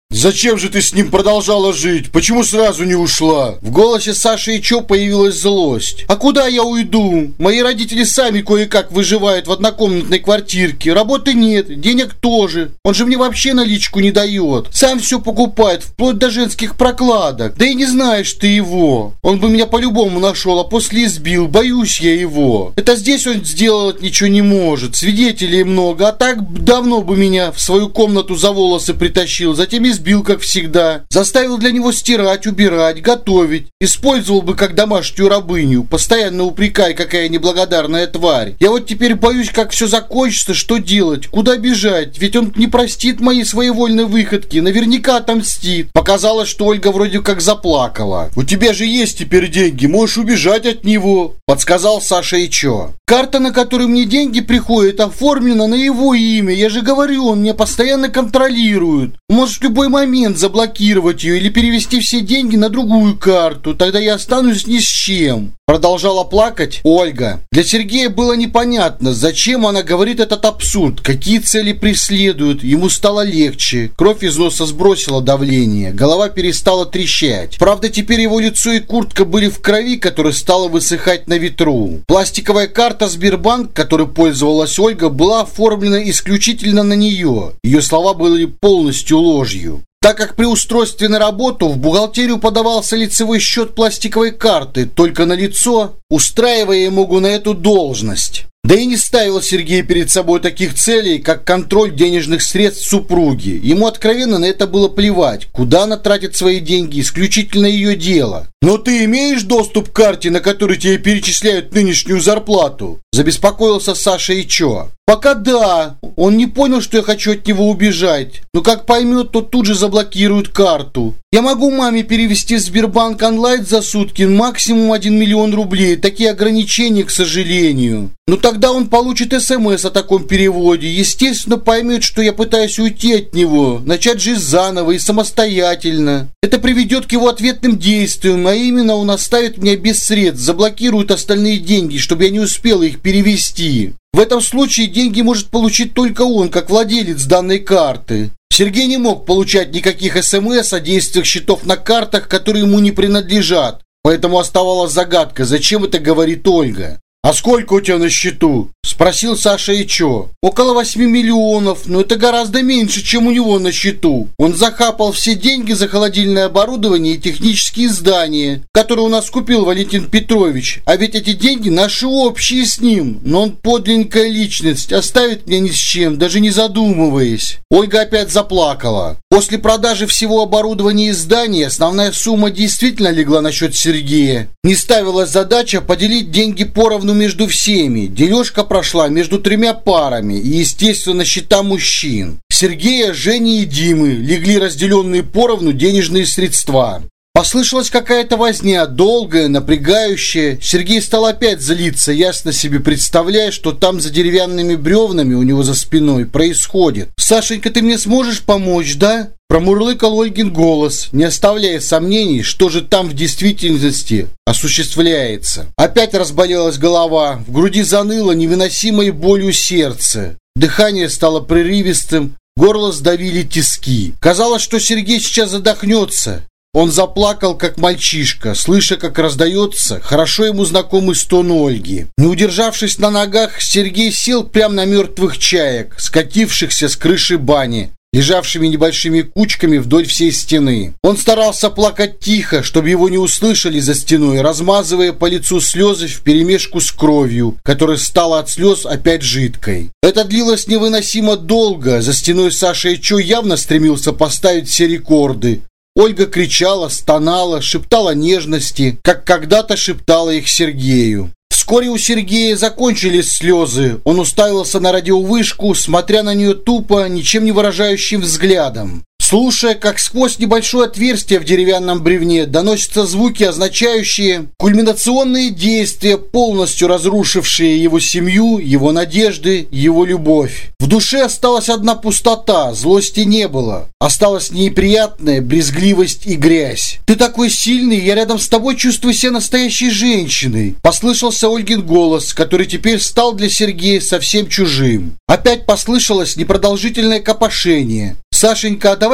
«Зачем же ты с ним продолжала жить? Почему сразу не ушла?» В голосе Саши Ичо появилась злость. «А куда я уйду? Мои родители сами кое-как выживают в однокомнатной квартирке. Работы нет, денег тоже. Он же мне вообще наличку не дает. Сам все покупает, вплоть до женских прокладок. Да и не знаешь ты его. Он бы меня по-любому нашел, а после избил. Боюсь я его. Это здесь он сделать ничего не может. Свидетелей много, а так давно бы меня в свою комнату за волосы притащил. Затем избил. Бил, как всегда. Заставил для него стирать, убирать, готовить. Использовал бы как домашнюю рабыню, постоянно упрекая, какая неблагодарная тварь. Я вот теперь боюсь, как все закончится, что делать, куда бежать, ведь он не простит мои своевольные выходки, наверняка отомстит. Показалось, что Ольга вроде как заплакала. «У тебя же есть теперь деньги, можешь убежать от него», подсказал Саша Ичо. «Карта, на которую мне деньги приходят, оформлена на его имя. Я же говорю, он меня постоянно контролирует. Может, в любой момент заблокировать ее или перевести все деньги на другую карту. Тогда я останусь ни с чем». Продолжала плакать Ольга. Для Сергея было непонятно, зачем она говорит этот абсурд, какие цели преследует. Ему стало легче. Кровь из носа сбросила давление. Голова перестала трещать. Правда, теперь его лицо и куртка были в крови, которая стала высыхать на ветру. Пластиковая карта Сбербанк, которой пользовалась Ольга, была оформлена исключительно на нее. Ее слова были полностью ложью. Так как при устройстве на работу в бухгалтерию подавался лицевой счет пластиковой карты только на лицо, устраивая ему на эту должность. Да и не ставил Сергей перед собой таких целей, как контроль денежных средств супруги. Ему откровенно на это было плевать. Куда она тратит свои деньги, исключительно ее дело. «Но ты имеешь доступ к карте, на которой тебе перечисляют нынешнюю зарплату?» Забеспокоился Саша Ичо. «Пока да. Он не понял, что я хочу от него убежать. Но как поймет, то тут же заблокирует карту. Я могу маме перевести в Сбербанк онлайн за сутки максимум один миллион рублей. Такие ограничения, к сожалению. Но тогда он получит СМС о таком переводе. Естественно, поймет, что я пытаюсь уйти от него, начать жизнь заново и самостоятельно. Это приведет к его ответным действиям, а именно он оставит меня без средств, заблокирует остальные деньги, чтобы я не успела их перевести. В этом случае деньги может получить только он, как владелец данной карты». Сергей не мог получать никаких СМС о действиях счетов на картах, которые ему не принадлежат. Поэтому оставалась загадка, зачем это говорит Ольга. «А сколько у тебя на счету?» – спросил Саша Ичо. «Около восьми миллионов, но это гораздо меньше, чем у него на счету. Он захапал все деньги за холодильное оборудование и технические здания, которые у нас купил Валентин Петрович. А ведь эти деньги наши общие с ним. Но он подлинная личность, оставит меня ни с чем, даже не задумываясь». Ольга опять заплакала. После продажи всего оборудования и здания основная сумма действительно легла на счет Сергея. Не ставилась задача поделить деньги поровну между всеми. Дележка прошла между тремя парами и, естественно, счета мужчин. Сергея, Жени и Димы легли разделенные поровну денежные средства. Послышалась какая-то возня, долгая, напрягающая. Сергей стал опять злиться, ясно себе представляя, что там за деревянными бревнами у него за спиной происходит. «Сашенька, ты мне сможешь помочь, да?» Промурлыкал Ольгин голос, не оставляя сомнений, что же там в действительности осуществляется. Опять разболелась голова, в груди заныло невыносимой болью сердце. Дыхание стало прерывистым, горло сдавили тиски. Казалось, что Сергей сейчас задохнется. Он заплакал, как мальчишка, слыша, как раздается хорошо ему знакомый стон Ольги. Не удержавшись на ногах, Сергей сел прямо на мертвых чаек, скатившихся с крыши бани, лежавшими небольшими кучками вдоль всей стены. Он старался плакать тихо, чтобы его не услышали за стеной, размазывая по лицу слезы вперемешку с кровью, которая стала от слез опять жидкой. Это длилось невыносимо долго. За стеной Саша Ичо явно стремился поставить все рекорды. Ольга кричала, стонала, шептала нежности, как когда-то шептала их Сергею. Вскоре у Сергея закончились слезы. Он уставился на радиовышку, смотря на нее тупо, ничем не выражающим взглядом. Слушая, как сквозь небольшое отверстие в деревянном бревне доносятся звуки, означающие кульминационные действия, полностью разрушившие его семью, его надежды, его любовь. В душе осталась одна пустота, злости не было. Осталась неприятная брезгливость и грязь. «Ты такой сильный, я рядом с тобой чувствую себя настоящей женщиной», послышался Ольгин голос, который теперь стал для Сергея совсем чужим. Опять послышалось непродолжительное копошение. «Сашенька, а давай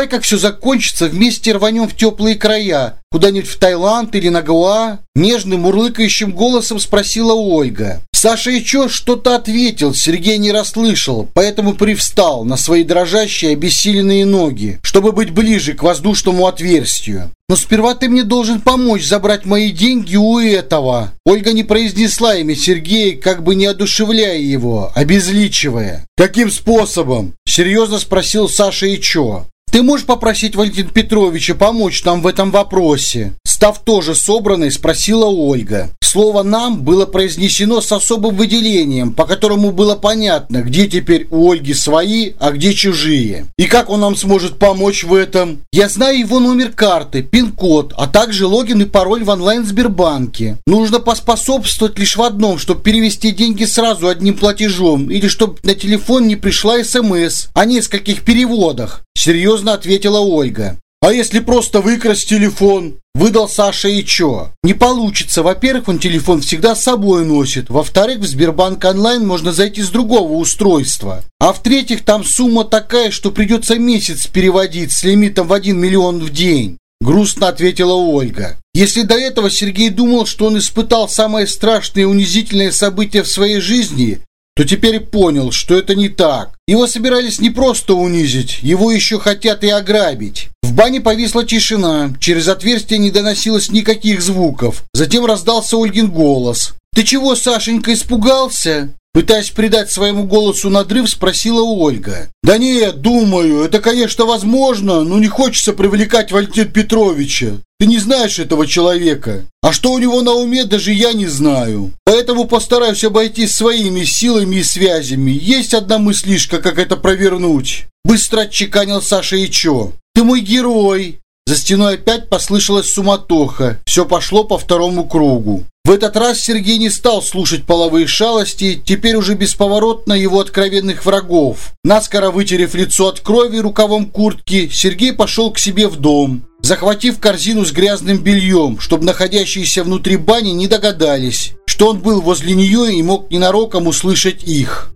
Давай, как все закончится, вместе рванем в теплые края, куда-нибудь в Таиланд или на Гоа?» Нежным, мурлыкающим голосом спросила Ольга. Саша Ичо что-то ответил, Сергей не расслышал, поэтому привстал на свои дрожащие, обессиленные ноги, чтобы быть ближе к воздушному отверстию. «Но сперва ты мне должен помочь забрать мои деньги у этого». Ольга не произнесла имя Сергея, как бы не одушевляя его, обезличивая. «Каким способом?» – серьезно спросил Саша Ичо. «Ты можешь попросить Валентина Петровича помочь нам в этом вопросе?» Став тоже собранной, спросила Ольга. Слово «нам» было произнесено с особым выделением, по которому было понятно, где теперь у Ольги свои, а где чужие. «И как он нам сможет помочь в этом?» «Я знаю его номер карты, пин-код, а также логин и пароль в онлайн-Сбербанке. Нужно поспособствовать лишь в одном, чтобы перевести деньги сразу одним платежом, или чтобы на телефон не пришла СМС о нескольких переводах», серьезно ответила Ольга. «А если просто выкрасть телефон?» – выдал Саша Ичо. «Не получится. Во-первых, он телефон всегда с собой носит. Во-вторых, в Сбербанк онлайн можно зайти с другого устройства. А в-третьих, там сумма такая, что придется месяц переводить с лимитом в один миллион в день», – грустно ответила Ольга. Если до этого Сергей думал, что он испытал самое страшное и унизительное событие в своей жизни, то теперь понял, что это не так. Его собирались не просто унизить, его еще хотят и ограбить. В бане повисла тишина, через отверстие не доносилось никаких звуков. Затем раздался Ольгин голос. «Ты чего, Сашенька, испугался?» Пытаясь придать своему голосу надрыв, спросила Ольга. «Да нет, думаю, это, конечно, возможно, но не хочется привлекать Валентина Петровича. Ты не знаешь этого человека. А что у него на уме, даже я не знаю. Поэтому постараюсь обойтись своими силами и связями. Есть одна мыслишка, как это провернуть». Быстро отчеканил Саша Ичо. «Ты мой герой». За стеной опять послышалась суматоха. Все пошло по второму кругу. В этот раз Сергей не стал слушать половые шалости, теперь уже бесповоротно его откровенных врагов. Наскоро вытерев лицо от крови рукавом куртки, Сергей пошел к себе в дом, захватив корзину с грязным бельем, чтобы находящиеся внутри бани не догадались, что он был возле нее и мог ненароком услышать их.